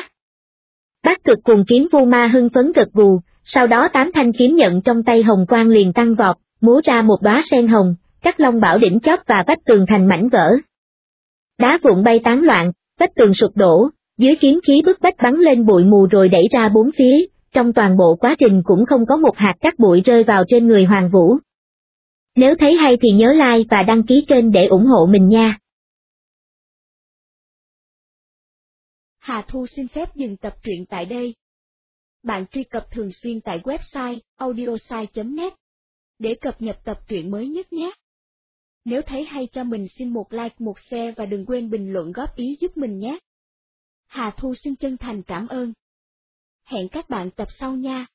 Bát cực cùng kiếm Vuma hưng phấn gật gù, sau đó 8 thanh kiếm nhận trong tay hồng quang liền tăng vọt, múa ra một đóa sen hồng, cắt long bảo đỉnh chóp và vách tường thành mảnh vỡ. Đá vụn bay tán loạn, vách tường sụp đổ, dưới kiếm khí bức bách bắn lên bụi mù rồi đẩy ra bốn phía, trong toàn bộ quá trình cũng không có một hạt cát bụi rơi vào trên người Hoàng Vũ. Nếu thấy hay thì nhớ like và đăng ký kênh để ủng hộ mình nha. Hà Thu xin phép dừng tập truyện tại đây. Bạn truy cập thường xuyên tại website audiosai.net để cập nhật tập truyện mới nhất nhé. Nếu thấy hay cho mình xin một like, một share và đừng quên bình luận góp ý giúp mình nhé. Hà Thu xin chân thành cảm ơn. Hẹn các bạn tập sau nha.